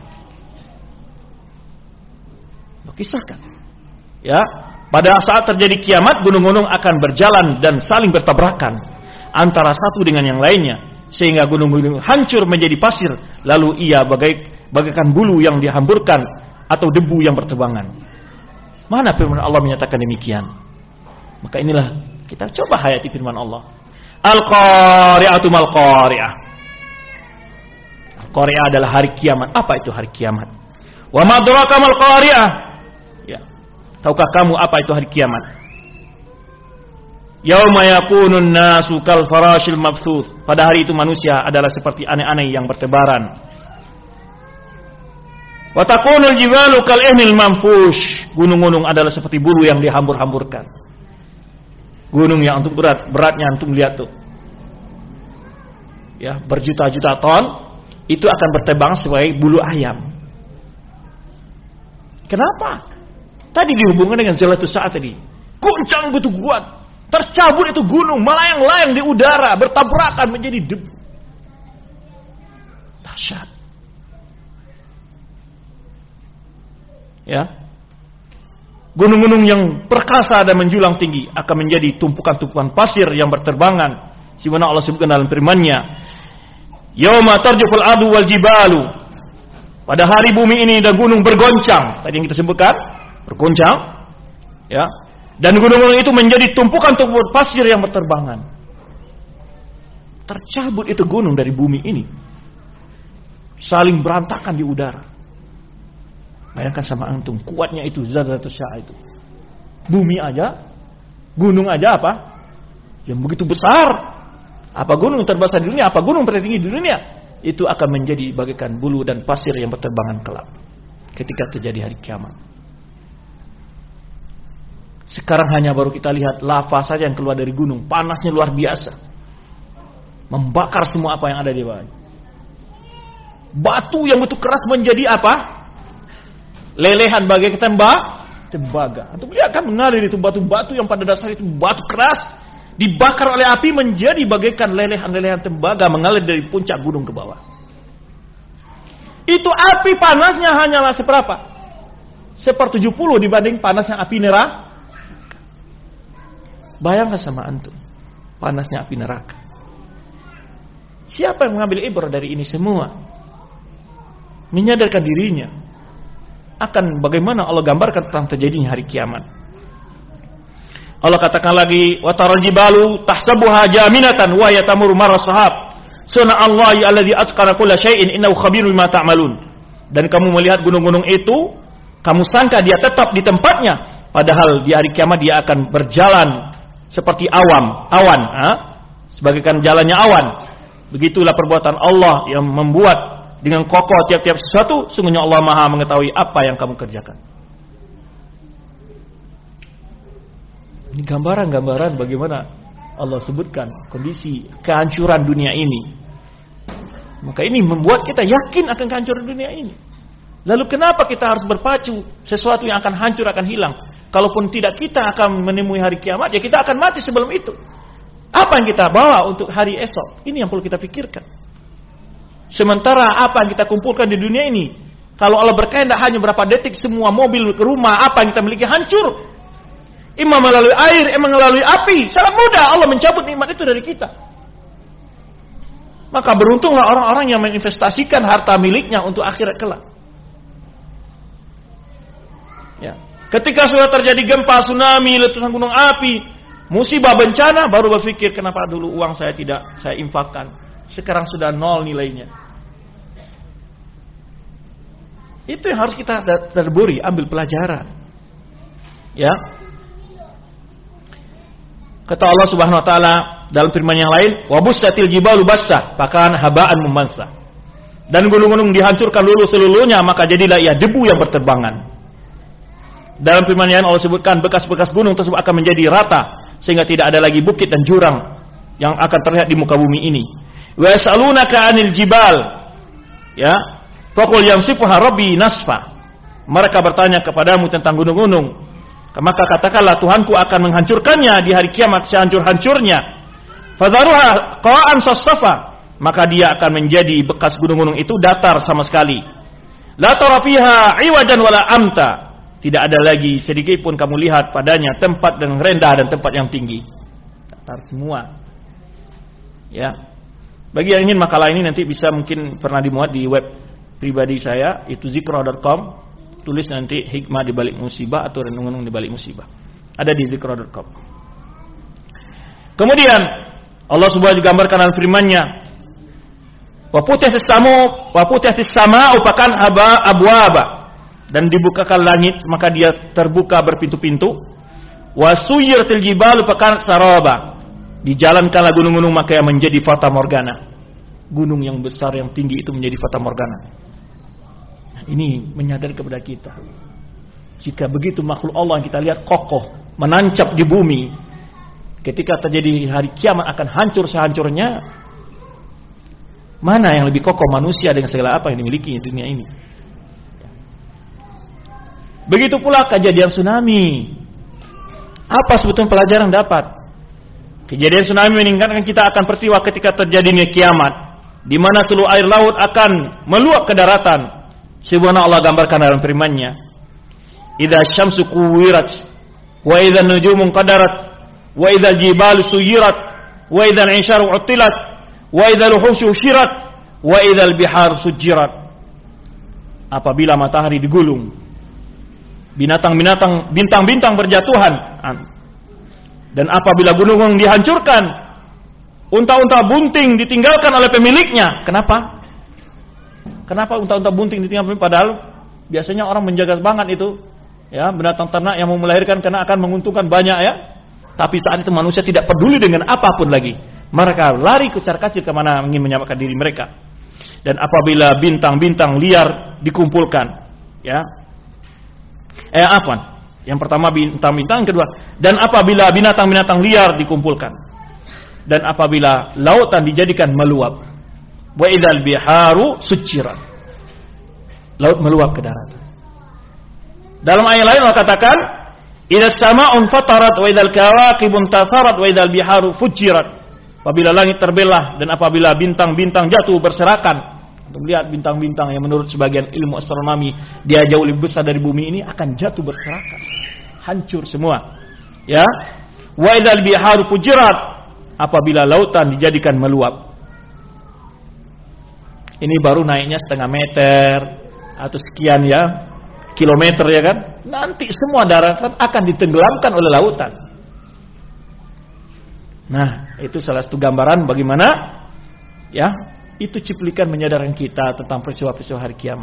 Kisahkan, ya, pada saat terjadi kiamat gunung-gunung akan berjalan dan saling bertabrakan antara satu dengan yang lainnya sehingga gunung-gunung hancur menjadi pasir, lalu ia bagaikan bulu yang dihamburkan atau debu yang berterbangan. Mana firman Allah menyatakan demikian? Maka inilah kita coba hayati firman Allah. Al-Qari'atu mal-Qari'ah. Al-Qari'ah adalah hari kiamat. Apa itu hari kiamat? Wa ma adraka mal-Qari'ah. Ya. Tahukah kamu apa itu hari kiamat? Yauma yakunun nasu kal farashil mabthuth. Pada hari itu manusia adalah seperti aneh-aneh yang bertebaran. Wa takunul jibalu kal ihnil manfush. Gunung-gunung adalah seperti bulu yang dihambur-hamburkan. Gunung yang antum beratnya antum lihat tuh. Ya, berjuta-juta ton itu akan bertebang sebagai bulu ayam. Kenapa? Tadi dihubungkan dengan zalatus saat tadi. Goncang begitu kuat. Tercabut itu gunung, melayang-layang di udara, bertabrakan menjadi debu. Dahsyat. Ya, gunung-gunung yang perkasa dan menjulang tinggi akan menjadi tumpukan-tumpukan pasir yang berterbangan. Sebagaimana Allah sebutkan dalam firman-Nya, "Yauma tarjuful ardu wal jibalu." Pada hari bumi ini dan gunung bergoncang. Tadi yang kita sebutkan, bergoncang. Ya. Dan gunung-gunung itu menjadi tumpukan-tumpukan pasir yang berterbangan. Tercabut itu gunung dari bumi ini. Saling berantakan di udara. Bayangkan sama antum, kuatnya itu zaratus sya' itu. Bumi aja, gunung aja apa? Yang begitu besar. Apa gunung terbesar di dunia, apa gunung tertinggi di dunia, itu akan menjadi bagaikan bulu dan pasir yang berterbangan kelak ketika terjadi hari kiamat. Sekarang hanya baru kita lihat lava saja yang keluar dari gunung, panasnya luar biasa. membakar semua apa yang ada di bawah. Batu yang betul keras menjadi apa? Lelehan bagai tembaga. Antum lihat kan mengalir itu batu-batu yang pada dasar itu batu keras dibakar oleh api menjadi bagaikan lelehan-lelehan tembaga mengalir dari puncak gunung ke bawah. Itu api panasnya hanyalah seberapa? 1/70 dibanding panasnya api neraka. Bayangkan sama antum panasnya api neraka. Siapa yang mengambil ibrah dari ini semua? Menyadarkan dirinya akan bagaimana Allah gambarkan tentang terjadinya hari kiamat. Allah katakan lagi, wa taral jibalu tahsabuha jaminatan wa yatamuru marra sahab. Sunna Allahi alladzi atqana kulla syai'in innahu khabirun bima ta'malun. Dan kamu melihat gunung-gunung itu, kamu sangka dia tetap di tempatnya, padahal di hari kiamat dia akan berjalan seperti awan, sebagaikan jalannya awan. Begitulah perbuatan Allah yang membuat dengan kokoh tiap-tiap sesuatu. Sungguhnya Allah Maha mengetahui apa yang kamu kerjakan. Ini gambaran-gambaran bagaimana Allah sebutkan kondisi kehancuran dunia ini. Maka ini membuat kita yakin akan kehancuran dunia ini. Lalu kenapa kita harus berpacu sesuatu yang akan hancur, akan hilang? Kalaupun tidak, kita akan menemui hari kiamat, ya kita akan mati sebelum itu. Apa yang kita bawa untuk hari esok? Ini yang perlu kita pikirkan. Sementara apa yang kita kumpulkan di dunia ini, kalau Allah berkehendak hanya berapa detik semua mobil ke rumah apa yang kita miliki hancur. Imam melalui air, imam melalui api. Sangat mudah Allah mencabut nikmat itu dari kita. Maka beruntunglah orang-orang yang menginvestasikan harta miliknya untuk akhirat kelak. Ya. Ketika sudah terjadi gempa, tsunami, letusan gunung api, musibah bencana, baru berpikir kenapa dulu uang saya tidak saya infakkan. Sekarang sudah nol nilainya. Itu yang harus kita terburi, ambil pelajaran. Ya. Kata Allah Subhanahu wa taala dalam firman yang lain, "Wa bussatil jibalu bassa, fakan haba'an mumansa." Dan gunung-gunung dihancurkan seluruhnya, maka jadilah ia debu yang berterbangan. Dalam firman yang Allah sebutkan bekas-bekas gunung tersebut akan menjadi rata sehingga tidak ada lagi bukit dan jurang yang akan terlihat di muka bumi ini. Wa yas'alunaka 'anil jibal. Ya. Faqul yansifuha rabbi nasfa. Mereka bertanya kepadamu tentang gunung-gunung. Maka katakanlah Tuhanku akan menghancurkannya di hari kiamat sehancur-hancurnya. Fadharuha qa'an sassafa. Maka dia akan menjadi bekas gunung-gunung itu datar sama sekali. La tara fiha 'iwajan wala amta. Tidak ada lagi sedikit pun kamu lihat padanya tempat yang rendah dan tempat yang tinggi. Datar semua. Ya. Bagi yang ingin makalah ini nanti bisa mungkin pernah dimuat di web pribadi saya, itu zikra.com. Tulis nanti hikmah di balik musibah atau renungan di balik musibah. Ada di zikra.com. Kemudian Allah Subhanahu wa gambarkan dalam firman-Nya, wa putihatis sama'u fakan abwaba. Dan dibukakan langit maka dia terbuka berpintu-pintu. Wa suyyiratil jibalu fakan saraba. Dijalankanlah gunung-gunung maka yang menjadi fata morgana. Gunung yang besar yang tinggi itu menjadi fata morgana. Ini menyadari kepada kita. Jika begitu makhluk Allah yang kita lihat kokoh, menancap di bumi, ketika terjadi hari kiamat akan hancur sehancurnya. Mana yang lebih kokoh manusia dengan segala apa yang dimiliki di dunia ini? Begitu pula kejadian tsunami. Apa sebetulnya pelajaran dapat? Kejadian tsunami mengingatkan kita akan peristiwa ketika terjadinya kiamat, di mana seluruh air laut akan meluap ke daratan. Sebagaimana Allah gambarkan dalam firman-Nya, "Idza syamsu kuwirat, wa idza nujumu qadarat, wa idza jibalu suyirat, wa idza al-'isharu 'uttilat, wa idza al-husyu syirat, wa idza al-biharu sujirat." Apabila matahari digulung, bintang-bintang berjatuhan, dan apabila gunung-gunung dihancurkan, unta-unta bunting ditinggalkan oleh pemiliknya. Kenapa? Kenapa unta-unta bunting ditinggalkan? Padahal biasanya orang menjaga banget itu, ya, binatang ternak yang mau melahirkan karena akan menguntungkan banyak, ya. Tapi saat itu manusia tidak peduli dengan apapun lagi. Mereka lari kucar-kacir kemana ingin menyelamatkan diri mereka. Dan apabila bintang-bintang liar dikumpulkan, ya. Yang pertama bintang-bintang, yang kedua. Dan apabila binatang-binatang liar dikumpulkan. dan apabila lautan dijadikan meluap. Wa idzal biharu sujirat. Laut meluap ke daratan. Dalam ayat lain Allah katakan, idzas sama'un fatarat wa idzal kawakibun tasarat wa idzal biharu fujirat. Apabila langit terbelah dan apabila bintang-bintang jatuh berserakan. Untuk melihat bintang-bintang yang menurut sebagian ilmu astronomi dia jauh lebih besar dari bumi ini akan jatuh berserakan, hancur semua. Ya, wa idzal biharu fujirat, apabila lautan dijadikan meluap. Ini baru naiknya setengah meter atau sekian ya kilometer ya kan. Nanti semua daratan akan ditenggelamkan oleh lautan. Nah, itu salah satu gambaran bagaimana ya. Itu cuplikan menyadarkan kita tentang peristiwa-peristiwa hari kiamat.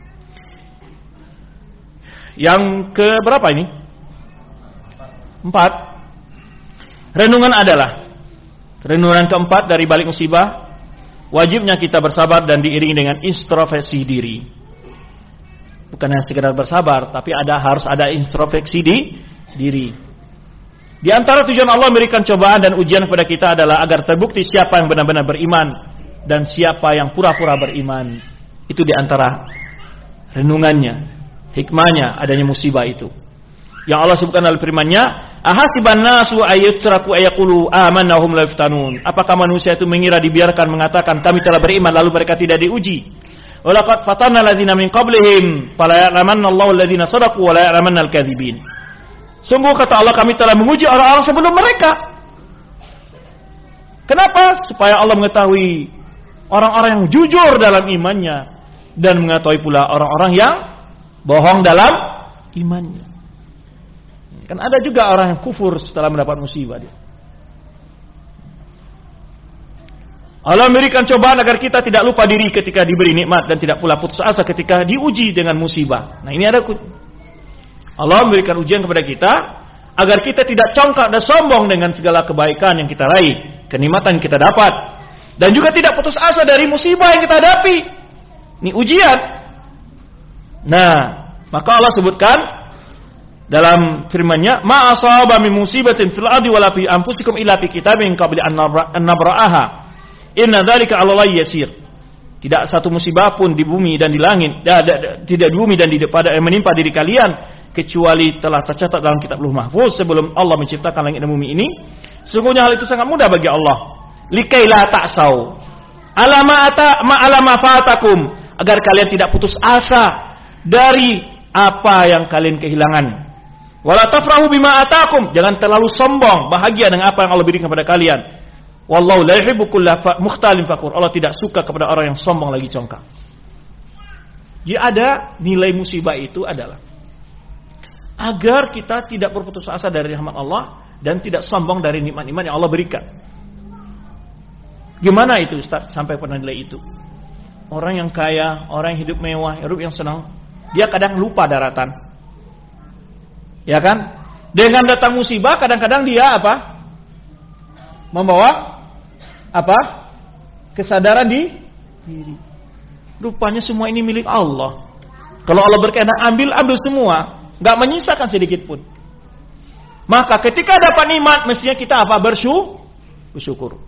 Yang ke berapa ini? 4. Renungan adalah renungan keempat dari balik musibah, wajibnya kita bersabar dan diiringi dengan introspeksi diri. Bukan hanya sekedar bersabar, tapi harus ada introspeksi diri. Di antara tujuan Allah memberikan cobaan dan ujian kepada kita adalah agar terbukti siapa yang benar-benar beriman dan siapa yang pura-pura beriman. Itu di antara renungannya, hikmahnya adanya musibah itu. Yang Allah sebutkan dalam firman-Nya, ahasiban nasu ayyutraku ayaqulu amanna hum la yuftanun. Apakah manusia itu mengira dibiarkan mengatakan kami telah beriman lalu mereka tidak diuji? Walaqad fatanna alladziina min qablihim fala ya'lamanna Allahu alladziina shadaqu wa la ya'lamanna al-kadzibin. Sungguh kata Allah, kami telah menguji orang-orang sebelum mereka. Kenapa? Supaya Allah mengetahui orang-orang yang jujur dalam imannya dan mengetahui pula orang-orang yang bohong dalam imannya. Kan ada juga orang yang kufur setelah mendapat musibah dia. Allah memberikan cobaan agar kita tidak lupa diri ketika diberi nikmat dan tidak pula putus asa ketika diuji dengan musibah. Nah, ini ada Allah memberikan ujian kepada kita agar kita tidak congkak dan sombong dengan segala kebaikan yang kita raih, kenikmatan yang kita dapat. Dan juga tidak putus asa dari musibah yang kita hadapi. Ini ujian. Nah, maka Allah sebutkan dalam firman-Nya, "Ma asaba min musibatin fil ardi wala fi anfusikum illa fi kitabin qabli an nabra'aha. Inna dzalika 'ala Allahi yasir." Tidak satu musibah pun di bumi dan di langit, tidak di bumi dan di menimpa diri kalian kecuali telah tercatat dalam kitab Lauh Mahfuz sebelum Allah menciptakan langit dan bumi ini. Sesungguhnya hal itu sangat mudah bagi Allah. Likai la ta'sau alama fatakum, agar kalian tidak putus asa dari apa yang kalian kehilangan. Wala tafrahu bima atakum, jangan terlalu sombong bahagia dengan apa yang Allah berikan kepada kalian. Wallahu la yuhibbu kulla mukhtalin fakhur, Allah tidak suka kepada orang yang sombong lagi congkak. Jadi ada nilai musibah itu adalah agar kita tidak berputus asa dari rahmat Allah dan tidak sombong dari nikmat-nikmat yang Allah berikan. Gimana itu Ustaz sampai pada nilai itu? Orang yang kaya, orang yang hidup mewah, hidup yang senang, dia kadang lupa daratan. Ya kan? Dengan datang musibah kadang-kadang dia apa? Membawa apa? Kesadaran di diri. Rupanya semua ini milik Allah. Kalau Allah berkehendak ambil semua, enggak menyisakan sedikit pun. Maka ketika dapat nikmat mestinya kita apa? Bersyukur.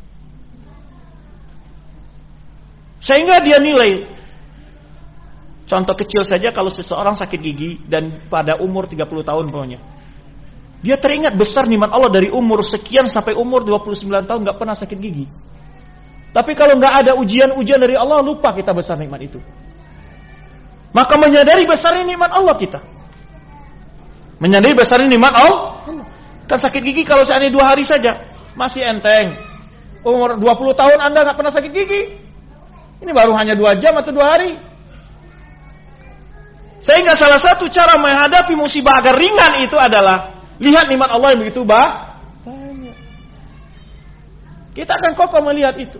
Sehingga dia nilai. Contoh kecil saja, kalau seseorang sakit gigi dan pada umur 30 tahun pokoknya, dia teringat besar nikmat Allah dari umur sekian sampai umur 29 tahun gak pernah sakit gigi. Tapi kalau gak ada ujian-ujian dari Allah, lupa kita besar nikmat itu. Maka menyadari besarnya nikmat Allah kita. Menyadari besarnya nikmat Allah. Kan sakit gigi kalau seandainya 2 hari saja masih enteng. Umur 20 tahun Anda gak pernah sakit gigi, ini baru hanya 2 jam atau 2 hari. Sehingga salah satu cara menghadapi musibah agar ringan itu adalah lihat nikmat Allah yang begitu banyak. Kita akan kokoh melihat itu.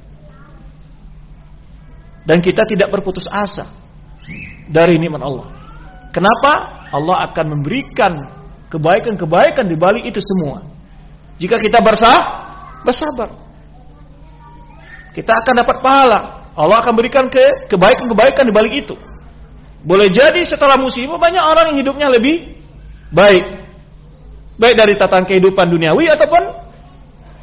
Dan kita tidak berputus asa dari nikmat Allah. Kenapa? Allah akan memberikan kebaikan-kebaikan di balik itu semua. Jika kita bersabar, kita akan dapat pahala. Allah akan berikan kebaikan-kebaikan di balik itu. Boleh jadi setelah musibah banyak orang yang hidupnya lebih baik. Baik dari tatanan kehidupan duniawi ataupun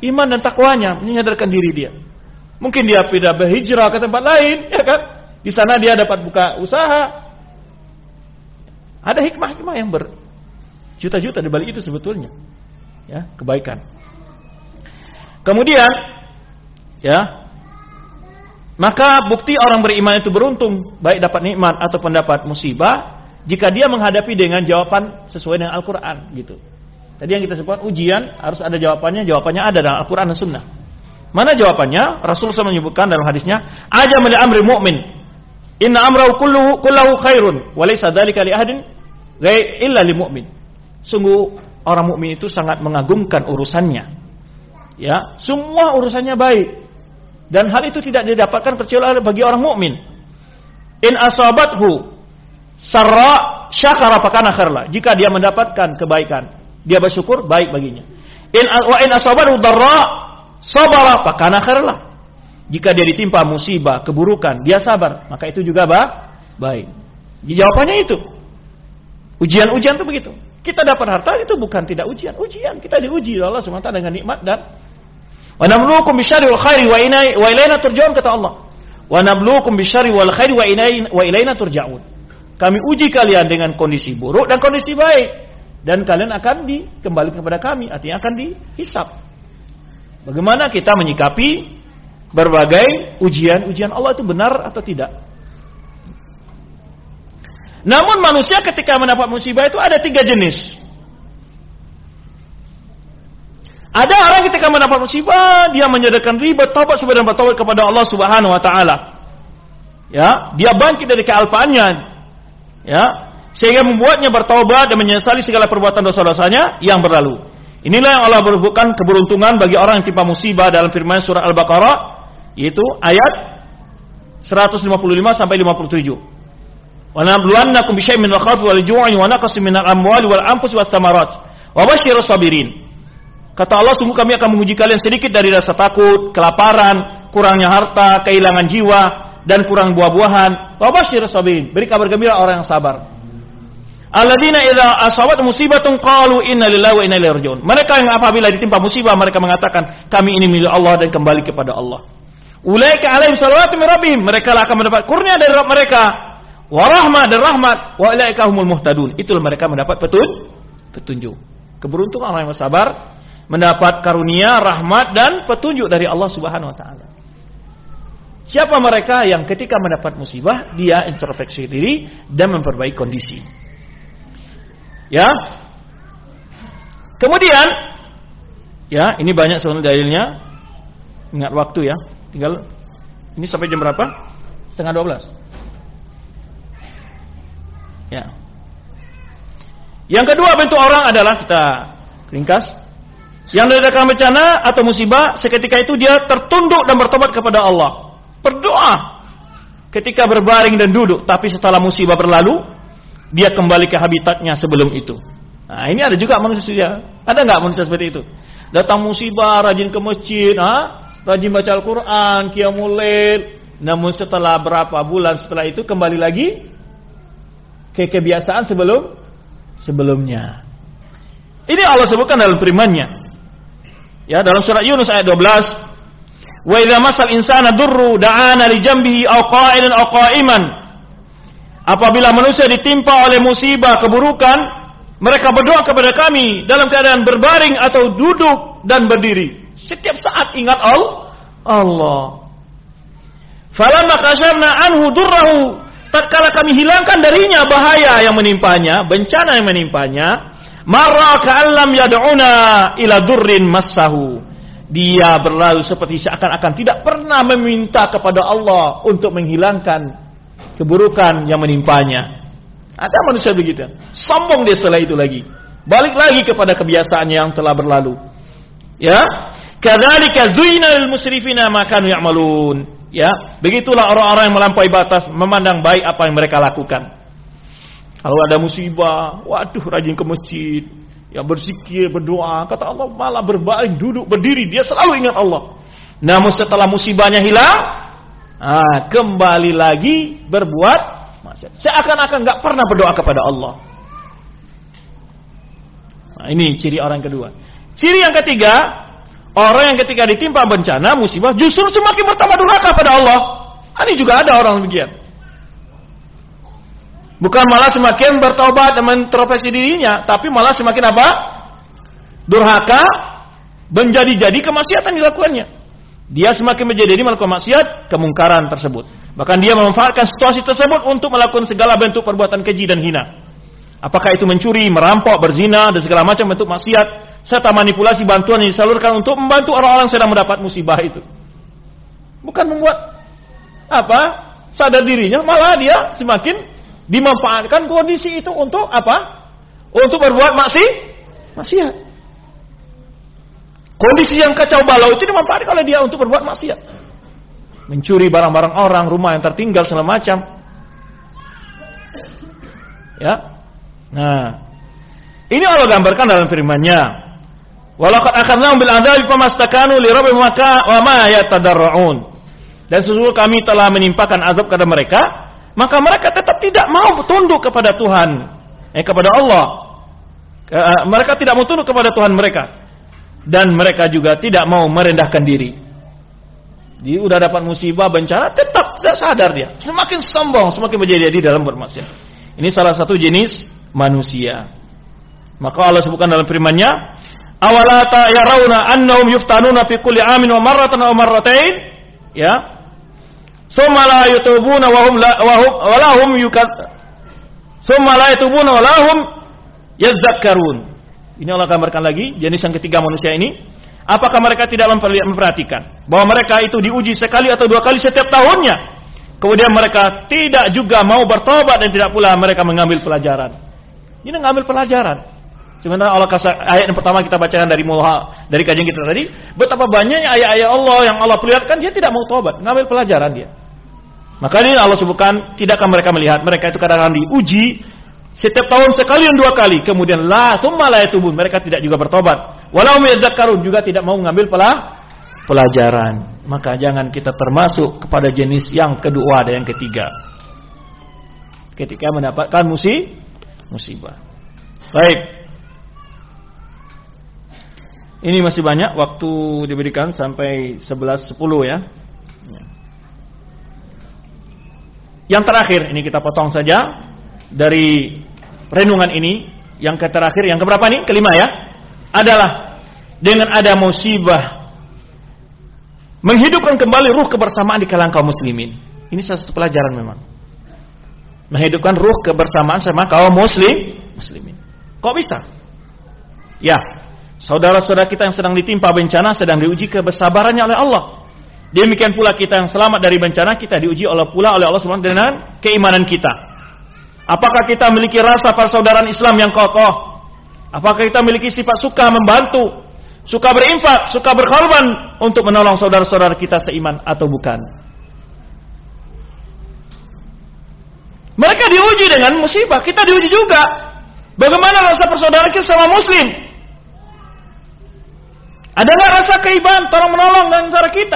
iman dan takwanya, menyadarkan diri dia. Mungkin dia pindah berhijrah ke tempat lain, ya kan? Di sana dia dapat buka usaha. Ada hikmah-hikmah yang berjuta-juta di balik itu sebetulnya. Ya, kebaikan. Kemudian, ya, maka bukti orang beriman itu beruntung, baik dapat nikmat ataupun dapat musibah, jika dia menghadapi dengan jawaban sesuai dengan Al-Quran, gitu. Tadi yang kita sebut ujian harus ada jawabannya ada dalam Al-Quran dan Sunnah. Mana jawabannya? Rasulullah SAW menyebutkan dalam hadisnya, "Ajam li amri mu'min, inna amrahu kullahu khairun, wa laysa dzalika li ahadin illa lil mu'min." Sungguh orang mukmin itu sangat mengagumkan urusannya. Ya, semua urusannya baik. Dan hal itu tidak didapatkan kecuali bagi orang mukmin. In asabathu sarra syakara fakana khairlah. Jika dia mendapatkan kebaikan, dia bersyukur, baik baginya. In asabathu darra sabara fakana khairlah. Jika dia ditimpa musibah, keburukan, dia sabar, maka itu juga baik. Jawabannya itu. Ujian-ujian itu begitu. Kita dapat harta itu bukan tidak ujian. Kita diuji oleh Allah SWT dengan nikmat dan wa nabluukum bisyarri wal khairi wa ilaina turja'un, kata Allah. Wa nabluukum bisyarri wal khairi wa ilaina turja'un. Kami uji kalian dengan kondisi buruk dan kondisi baik, dan kalian akan dikembali kepada kami, artinya akan dihisab. Bagaimana kita menyikapi berbagai ujian Allah itu benar atau tidak? Namun manusia ketika mendapat musibah itu ada 3 jenis. Ada orang ketika mendapat musibah, dia menyadarkan riba, taubat sebenarnya bertaubat kepada Allah Subhanahu wa taala. Ya, dia bangkit dari kealpaannya. Ya, sehingga membuatnya bertaubat dan menyesali segala perbuatan dosa-dosanya yang berlalu. Inilah yang Allah berbuatkan keberuntungan bagi orang yang timpa musibah dalam firman surah Al-Baqarah, yaitu ayat 155 sampai 57. Wa nabluwannakum bisyai'in min al-khawfi wal ju'i wa naqsin min al-amwali wal anfusi wath thamarat wa basyirus sabirin. Kata Allah, sungguh kami akan menguji kalian sedikit dari rasa takut, kelaparan, kurangnya harta, kehilangan jiwa, dan kurang buah-buahan. Wa basyirus sabirin. Beri kabar gembira orang yang sabar. Alladzina idza asabat musibatun qalu inna lillahi wa inna ilaihi raji'un. Mereka yang apabila ditimpa musibah mereka mengatakan kami ini milik Allah dan kembali kepada Allah. Ulaika alaihim salawatu min rabbihim. Mereka akan mendapat kurnia dari Rabb mereka. Wa rahmah dan rahmat, wa ulaika humul muhtadun. Itulah mereka mendapat petunjuk. Keberuntungan orang yang bersabar mendapat karunia, rahmat dan petunjuk dari Allah Subhanahu wa taala. Siapa mereka yang ketika mendapat musibah dia introspeksi diri dan memperbaiki kondisi. Ya. Kemudian ya, ini banyak soal dalilnya. Ingat waktu ya. Tinggal ini sampai jam berapa? 11:30. Ya. Yang kedua bentuk orang adalah, kita ringkas, yang mendapatkan bencana atau musibah, seketika itu dia tertunduk dan bertobat kepada Allah. Berdoa ketika berbaring dan duduk, tapi setelah musibah berlalu, dia kembali ke habitatnya sebelum itu. Nah, ini ada juga manusia. Ada nggak manusia seperti itu? Datang musibah, rajin ke masjid, rajin baca Al-Quran, qiyamul lail, namun setelah berapa bulan setelah itu kembali lagi ke kebiasaan sebelumnya. Ini Allah sebutkan dalam firman-Nya. Ya, dalam surah Yunus ayat 12, "Wa idza masal insana durru da'ana li jambihi aw qa'idan aw qa'iman." Apabila manusia ditimpa oleh musibah, keburukan, mereka berdoa kepada kami dalam keadaan berbaring atau duduk dan berdiri. Setiap saat ingat Allah. Falamma kashafna anhu durrahu, tatkala kami hilangkan darinya bahaya yang menimpanya, bencana yang menimpanya, marra ka'allam yad'una ila durrin massahu. Dia berlalu seperti seakan-akan tidak pernah meminta kepada Allah untuk menghilangkan keburukan yang menimpanya. Ada manusia begitu. Sombong dia setelah itu lagi. Balik lagi kepada kebiasaannya yang telah berlalu. Ya, kadzalika zuina lil musrifina ma kanu ya'malun. Ya, begitulah orang-orang yang melampaui batas, memandang baik apa yang mereka lakukan. Kalau ada musibah, waduh, rajin ke masjid, ya berzikir, berdoa, kata Allah malah berbaring, duduk, berdiri, dia selalu ingat Allah. Namun setelah musibahnya hilang, kembali lagi berbuat maksiat. Seakan-akan nggak pernah berdoa kepada Allah. Nah, ini ciri orang kedua. Ciri yang ketiga, Orang yang ketika ditimpa bencana, musibah, justru semakin bertambah durhaka pada Allah. Ini juga ada orang demikian. Bukan malah semakin bertobat dan mentrospeksi dirinya, tapi malah semakin apa? Durhaka, menjadi-jadi kemaksiatan dilakukannya. Dia semakin menjadi melakukan maksiat, kemungkaran tersebut. Bahkan dia memanfaatkan situasi tersebut untuk melakukan segala bentuk perbuatan keji dan hina. Apakah itu mencuri, merampok, berzina, dan segala macam bentuk maksiat, serta manipulasi bantuan yang disalurkan untuk membantu orang-orang yang sedang mendapat musibah itu. Bukan membuat sadar dirinya, malah dia semakin dimanfaatkan kondisi itu untuk apa? Untuk berbuat maksiat. Kondisi yang kacau balau itu dimanfaatkan oleh dia untuk berbuat maksiat. Mencuri barang-barang orang, rumah yang tertinggal segala macam. Ya. Nah, ini Allah gambarkan dalam firman-Nya. Walaqad akhadnahum bil adzabi famastakanu li rabbihim wa ma yatadarrun. Dan sesungguhnya kami telah menimpakan azab kepada mereka, maka mereka tetap tidak mau tunduk kepada Tuhan, kepada Allah. Mereka tidak mau tunduk kepada Tuhan mereka. Dan mereka juga tidak mau merendahkan diri. Dia udah dapat musibah, bencana, tetap tidak sadar dia. Semakin sombong, semakin menjadi dalam bermaksiat. Ini salah satu jenis manusia. Maka Allah sebutkan dalam firman-Nya, awala yarawna annahum yuftanuna fi kulli amin wa marratan aw marratain, ya. Summa la yatubuna wa lahum yadzakkarun. Ini Allah gambarkan lagi jenis yang ketiga manusia ini. Apakah mereka tidak memperhatikan bahwa mereka itu diuji sekali atau dua kali setiap tahunnya? Kemudian mereka tidak juga mau bertobat dan tidak pula mereka mengambil pelajaran. Ini mengambil pelajaran. Sementara Allah kasih ayat yang pertama kita bacakan dari kajian kita tadi, betapa banyaknya ayat-ayat Allah yang Allah perlihatkan, dia tidak mau tobat, mengambil pelajaran dia. Maka ini Allah sebutkan, tidakkah mereka melihat mereka itu kadang-kadang diuji setiap tahun sekali dan dua kali, kemudian summa la yatubun, mereka tidak juga bertobat. Walau yadzakkarun, juga tidak mau mengambil pelajaran. Maka jangan kita termasuk kepada jenis yang kedua dan yang ketiga. Ketika mendapatkan musibah. Baik. Ini masih banyak, waktu diberikan sampai 11.10 ya. Yang terakhir, ini kita potong saja dari renungan ini. Yang terakhir, yang keberapa nih? Kelima ya. Adalah dengan ada musibah menghidupkan kembali ruh kebersamaan di kalangan kaum muslimin. Ini salah satu pelajaran memang. Menghidupkan ruh kebersamaan sama kaum muslimin. Kok bisa? Ya, saudara-saudara kita yang sedang ditimpa bencana sedang diuji kebersabarannya oleh Allah. Demikian pula kita yang selamat dari bencana, kita diuji oleh Allah SWT dengan keimanan kita. Apakah kita memiliki rasa persaudaraan Islam yang kokoh? Apakah kita memiliki sifat suka membantu, suka berinfak, suka berkorban untuk menolong saudara-saudara kita seiman atau bukan? Mereka diuji dengan musibah, kita diuji juga. Bagaimana rasa persaudaraan kita sama muslim? Ada nggak rasa keibahan, tolong menolong dengan cara kita?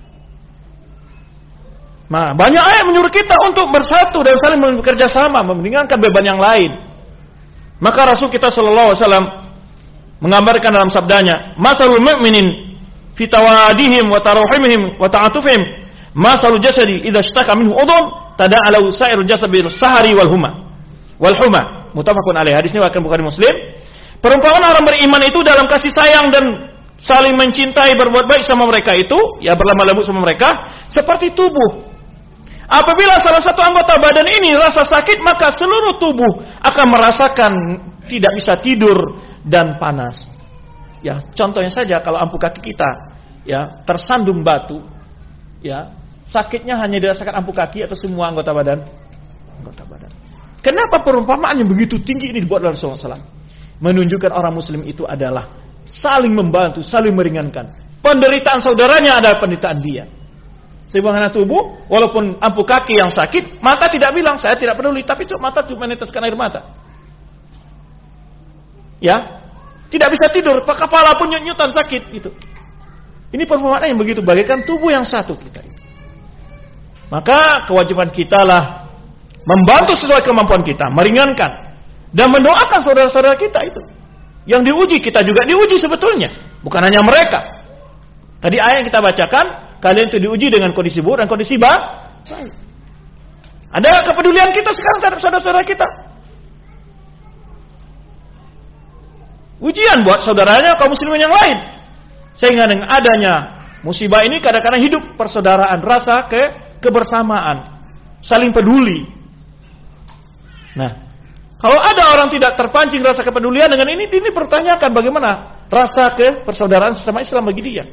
Nah, banyak ayat menyuruh kita untuk bersatu dan saling bekerja sama, meninggalkan beban yang lain. Maka Rasul kita sallallahu alaihi wasallam menggambarkan dalam sabdanya, "Matsalul mu'minin fi tawadihim wa taruhimihim wa ta'atufihim, matsalul jasadi idza ishtaka minhu udhun tada'ala sa'irul jasad bil sahari wal huma." Muttafaqun alaih. Hadis ini riwayat Bukhari Muslim. Perumpamaan orang beriman itu dalam kasih sayang dan saling mencintai, berbuat baik sama mereka itu, ya berlemah lembut sama mereka, seperti tubuh. Apabila salah satu anggota badan ini rasa sakit, maka seluruh tubuh akan merasakan tidak bisa tidur dan panas. Ya, contohnya saja kalau ampuh kaki kita, ya tersandung batu, ya sakitnya hanya dirasakan ampuh kaki atau semua anggota badan. Kenapa perumpamaan yang begitu tinggi ini dibuat oleh Rasulullah SAW? Menunjukkan orang Muslim itu adalah saling membantu, saling meringankan. Penderitaan saudaranya adalah penderitaan dia. Sebagaimana tubuh, walaupun ampuh kaki yang sakit, mata tidak bilang saya tidak peduli, tapi mata cuma meneteskan air mata. Ya, tidak bisa tidur, kepala pun nyut-nyutan sakit itu. Ini perumpamaan yang begitu bagaikan tubuh yang satu kita. Maka kewajiban kita lah membantu sesuai kemampuan kita, meringankan dan mendoakan saudara-saudara kita itu. Yang diuji, kita juga diuji sebetulnya, bukan hanya mereka. Tadi ayat yang kita bacakan, kalian itu diuji dengan kondisi buruk dan kondisi baik. Ada kepedulian kita sekarang terhadap saudara-saudara kita. Ujian buat saudaranya kaum muslimin yang lain. Sehingga dengan adanya musibah ini kadang-kadang hidup persaudaraan, rasa kebersamaan, saling peduli. Nah, kalau ada orang tidak terpancing rasa kepedulian dengan ini pertanyakan bagaimana rasa persaudaraan sesama Islam bagi dia.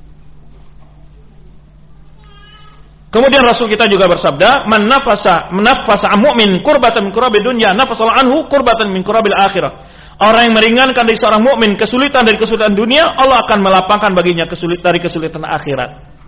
Kemudian Rasul kita juga bersabda, "Man nafasa mu'min kurbatan min kurabil dunya, nafasallahu anhu kurbatan min kurabil akhirah." Orang yang meringankan dari seorang mukmin kesulitan dari kesulitan dunia, Allah akan melapangkan baginya kesulitan dari kesulitan akhirat.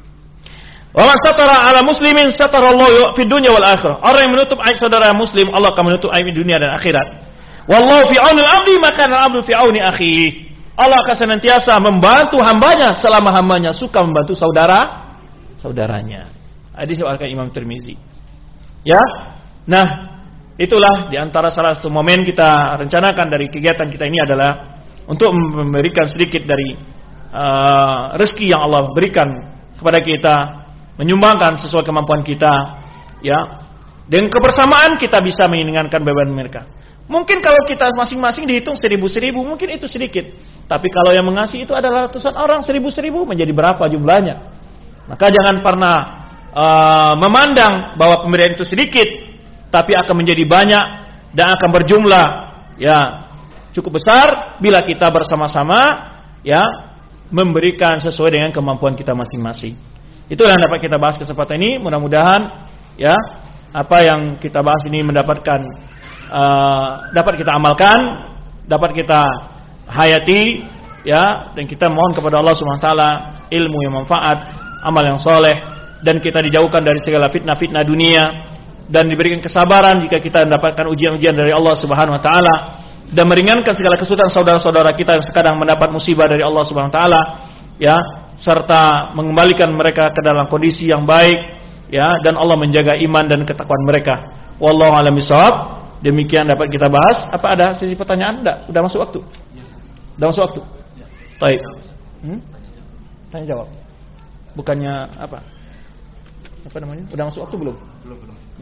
Wa man satara 'ala muslimin satarallahu fid dunya wal akhirah. Orang yang menutup aib saudara muslim, Allah akan menutup aib di dunia dan akhirat. Wallahu fi 'aunil 'abdi maka al-'abdu fi 'auni akhihi. Allah akan senantiasa membantu hambanya selama hambanya suka membantu saudaranya. Hadis riwayat Imam Tirmizi. Ya. Nah, itulah di antara salah satu momen kita rencanakan dari kegiatan kita ini adalah untuk memberikan sedikit dari rezeki yang Allah berikan kepada kita, menyumbangkan sesuai kemampuan kita, ya. Dengan kebersamaan kita bisa meringankan beban mereka. Mungkin kalau kita masing-masing dihitung 1000 mungkin itu sedikit. Tapi kalau yang mengasihi itu adalah ratusan orang, 1000 menjadi berapa jumlahnya? Maka jangan pernah memandang bahwa pemberian itu sedikit, tapi akan menjadi banyak dan akan berjumlah ya cukup besar bila kita bersama-sama ya memberikan sesuai dengan kemampuan kita masing-masing. Itulah yang dapat kita bahas kesempatan ini. Mudah-mudahan ya apa yang kita bahas ini mendapatkan dapat kita amalkan, dapat kita hayati ya, dan kita mohon kepada Allah Subhanahu wa taala ilmu yang manfaat, amal yang soleh, dan kita dijauhkan dari segala fitnah-fitnah dunia, dan diberikan kesabaran jika kita mendapatkan ujian-ujian dari Allah Subhanahu wa taala, dan meringankan segala kesulitan saudara-saudara kita yang sekarang mendapat musibah dari Allah Subhanahu wa taala ya, serta mengembalikan mereka ke dalam kondisi yang baik ya, dan Allah menjaga iman dan ketakwaan mereka. Wallahu a'lam bishawab. Demikian dapat kita bahas. Apa ada sesi pertanyaan? Enggak? Udah masuk waktu? Udah masuk waktu? Baik. Tanya jawab. Bukannya apa namanya? Udah masuk waktu belum? Belum.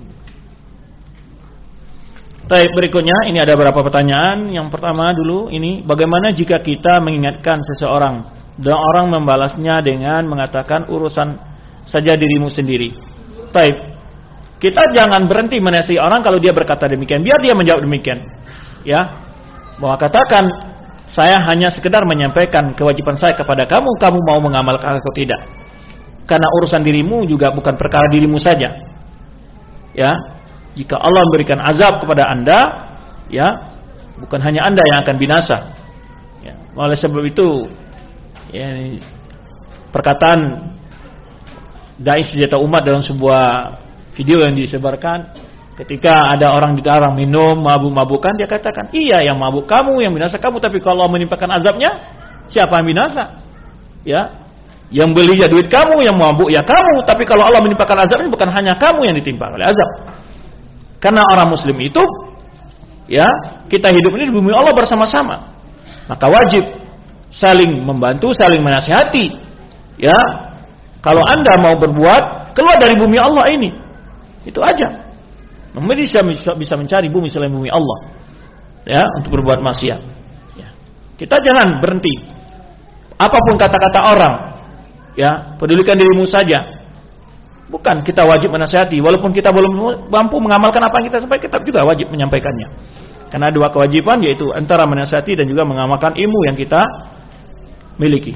Baik, berikutnya ini ada beberapa pertanyaan. Yang pertama dulu ini, bagaimana jika kita mengingatkan seseorang dan orang membalasnya dengan mengatakan urusan saja dirimu sendiri? Baik, kita jangan berhenti menasihati orang kalau dia berkata demikian. Biar dia menjawab demikian. Ya, bahwa katakan saya hanya sekedar menyampaikan kewajiban saya kepada kamu. Kamu mau mengamalkan atau tidak? Karena urusan dirimu juga bukan perkara dirimu saja. Ya, jika Allah memberikan azab kepada Anda, ya, bukan hanya Anda yang akan binasa. Ya, oleh sebab itu, ya, perkataan dai senjata umat dalam sebuah video yang disebarkan, ketika ada orang dilarang minum, mabuk-mabukan, dia katakan, iya yang mabuk kamu, yang binasa kamu, tapi kalau Allah menimpakan azabnya, siapa yang binasa? Ya, yang beli ya duit kamu, yang mabuk ya kamu, tapi kalau Allah menimpakan azabnya bukan hanya kamu yang ditimpa oleh azab. Karena orang muslim itu ya, kita hidup ini di bumi Allah bersama-sama. Maka wajib saling membantu, saling menasihati. Ya, kalau Anda mau berbuat keluar dari bumi Allah ini, itu aja. Bisa mencari bumi selain bumi Allah. Ya, untuk berbuat maksiat. Ya. Kita jangan berhenti. Apapun kata-kata orang, ya, pedulikan dirimu saja. Bukan, kita wajib menasihati. Walaupun kita belum mampu mengamalkan apa yang kita sampaikan, kita juga wajib menyampaikannya. Karena dua kewajiban, yaitu antara menasihati dan juga mengamalkan ilmu yang kita miliki.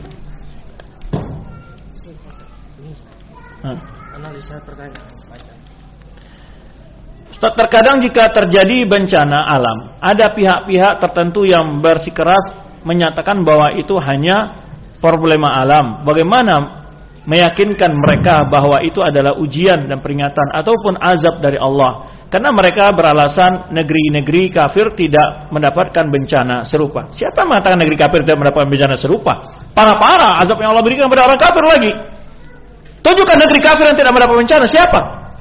Analisa pertanyaan. Ustaz, terkadang jika terjadi bencana alam, ada pihak-pihak tertentu yang bersikeras menyatakan bahwa itu hanya problema alam. Bagaimana meyakinkan mereka bahwa itu adalah ujian dan peringatan ataupun azab dari Allah? Karena mereka beralasan negeri-negeri kafir tidak mendapatkan bencana serupa. Siapa yang mengatakan negeri kafir tidak mendapatkan bencana serupa? Parah-parah azab yang Allah berikan kepada orang kafir lagi. Tunjukkan negeri kafir yang tidak mendapat bencana, siapa?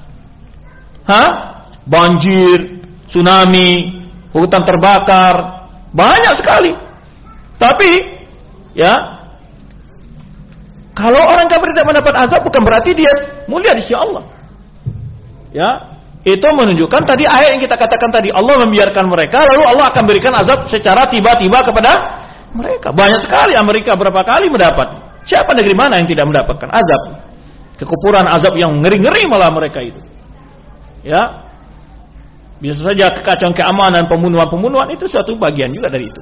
Banjir, tsunami, hutan terbakar, banyak sekali. Tapi ya, Kalau orang kafir tidak mendapat azab bukan berarti dia mulia di sisi Allah. Ya, itu menunjukkan tadi ayat yang kita katakan tadi, Allah membiarkan mereka lalu Allah akan berikan azab secara tiba-tiba kepada mereka. Banyak sekali Amerika berapa kali mendapat. Siapa negeri mana yang tidak mendapatkan azab? Kekufuran azab yang ngeri-ngeri malah mereka itu. Ya. Bisa saja kekacauan keamanan, pembunuhan-pembunuhan itu suatu bagian juga dari itu.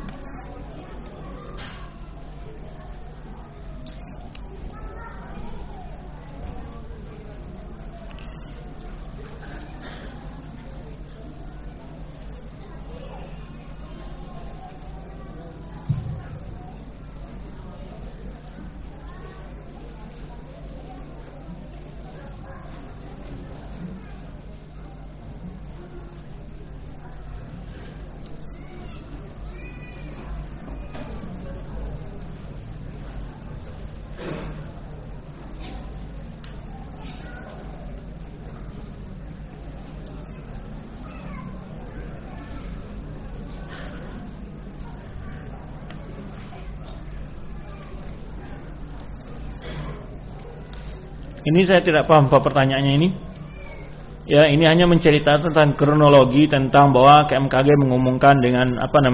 Ini saya tidak paham pertanyaannya ini. Ya, ini hanya menceritakan tentang kronologi tentang bahwa KMKG mengumumkan dengan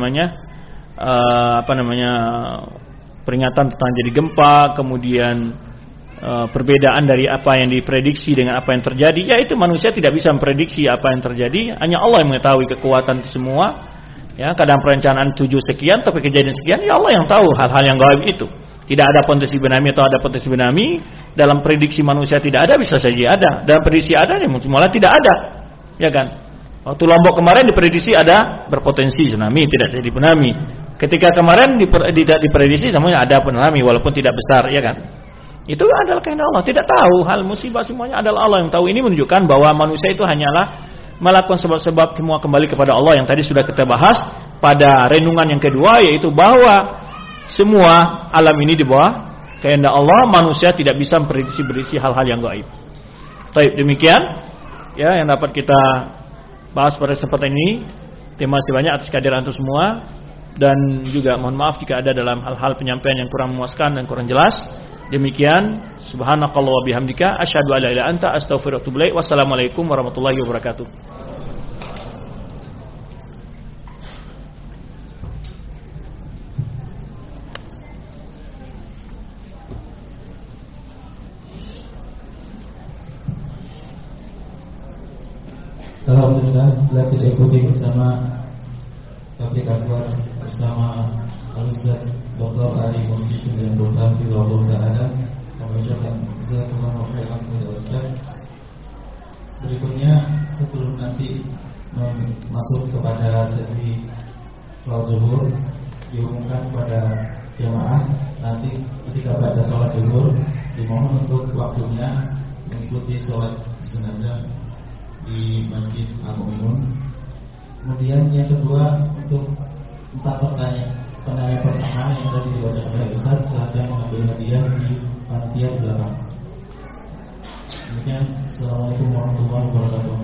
peringatan tentang jadi gempa, kemudian perbedaan dari apa yang diprediksi dengan apa yang terjadi. Ya, itu manusia tidak bisa memprediksi apa yang terjadi, hanya Allah yang mengetahui kekuatan itu semua. Ya, kadang perencanaan 7 sekian tapi kejadian sekian, ya Allah yang tahu hal-hal yang gaib itu. Tidak ada potensi tsunami atau ada potensi tsunami dalam prediksi manusia tidak ada, bisa saja ada. Dalam prediksi ada, ya malah tidak ada, ya kan? Waktu Lombok kemarin diprediksi ada berpotensi tsunami, tidak jadi tsunami. Ketika kemarin tidak diprediksi, semuanya ada tsunami walaupun tidak besar, ya kan? Itu adalah kehendak Allah. Tidak tahu hal musibah semuanya adalah Allah yang tahu. Ini menunjukkan bahwa manusia itu hanyalah melakukan sebab-sebab, semua kembali kepada Allah yang tadi sudah kita bahas pada renungan yang kedua, yaitu bahwa semua alam ini di bawah kehendak Allah, manusia tidak bisa memprediksi hal-hal yang gaib. Baik, demikian ya yang dapat kita bahas pada kesempatan ini. Terima kasih banyak atas kehadiran antum semua, dan juga mohon maaf jika ada dalam hal-hal penyampaian yang kurang memuaskan dan kurang jelas. Demikian, subhanakallah wa bihamdika asyhadu an la ilaha illa anta astaghfiruka wa atubu ilaik. Wassalamualaikum warahmatullahi wabarakatuh. Alhamdulillah telah kita ikuti bersama topik akbar bersama Al-Ustaz Dr. Ali Musisi dan Dr. Firullah Ta'ala. Kami ucapkan jazakallahu khairan kepada Ustaz. Berikutnya sebelum nanti masuk kepada sesi sholat zuhur, diumumkan kepada jemaah nanti ketika pada sholat zuhur dimohon untuk waktunya mengikuti sholat jenazah di Masjid Al-Mu'minun. Kemudian yang kedua, untuk 4 pertanyaan pertama yang tadi dibacakan oleh Ustaz, silakan mengambil hadiah di panitia belakang. Demikian, assalamualaikum warahmatullahi wabarakatuh.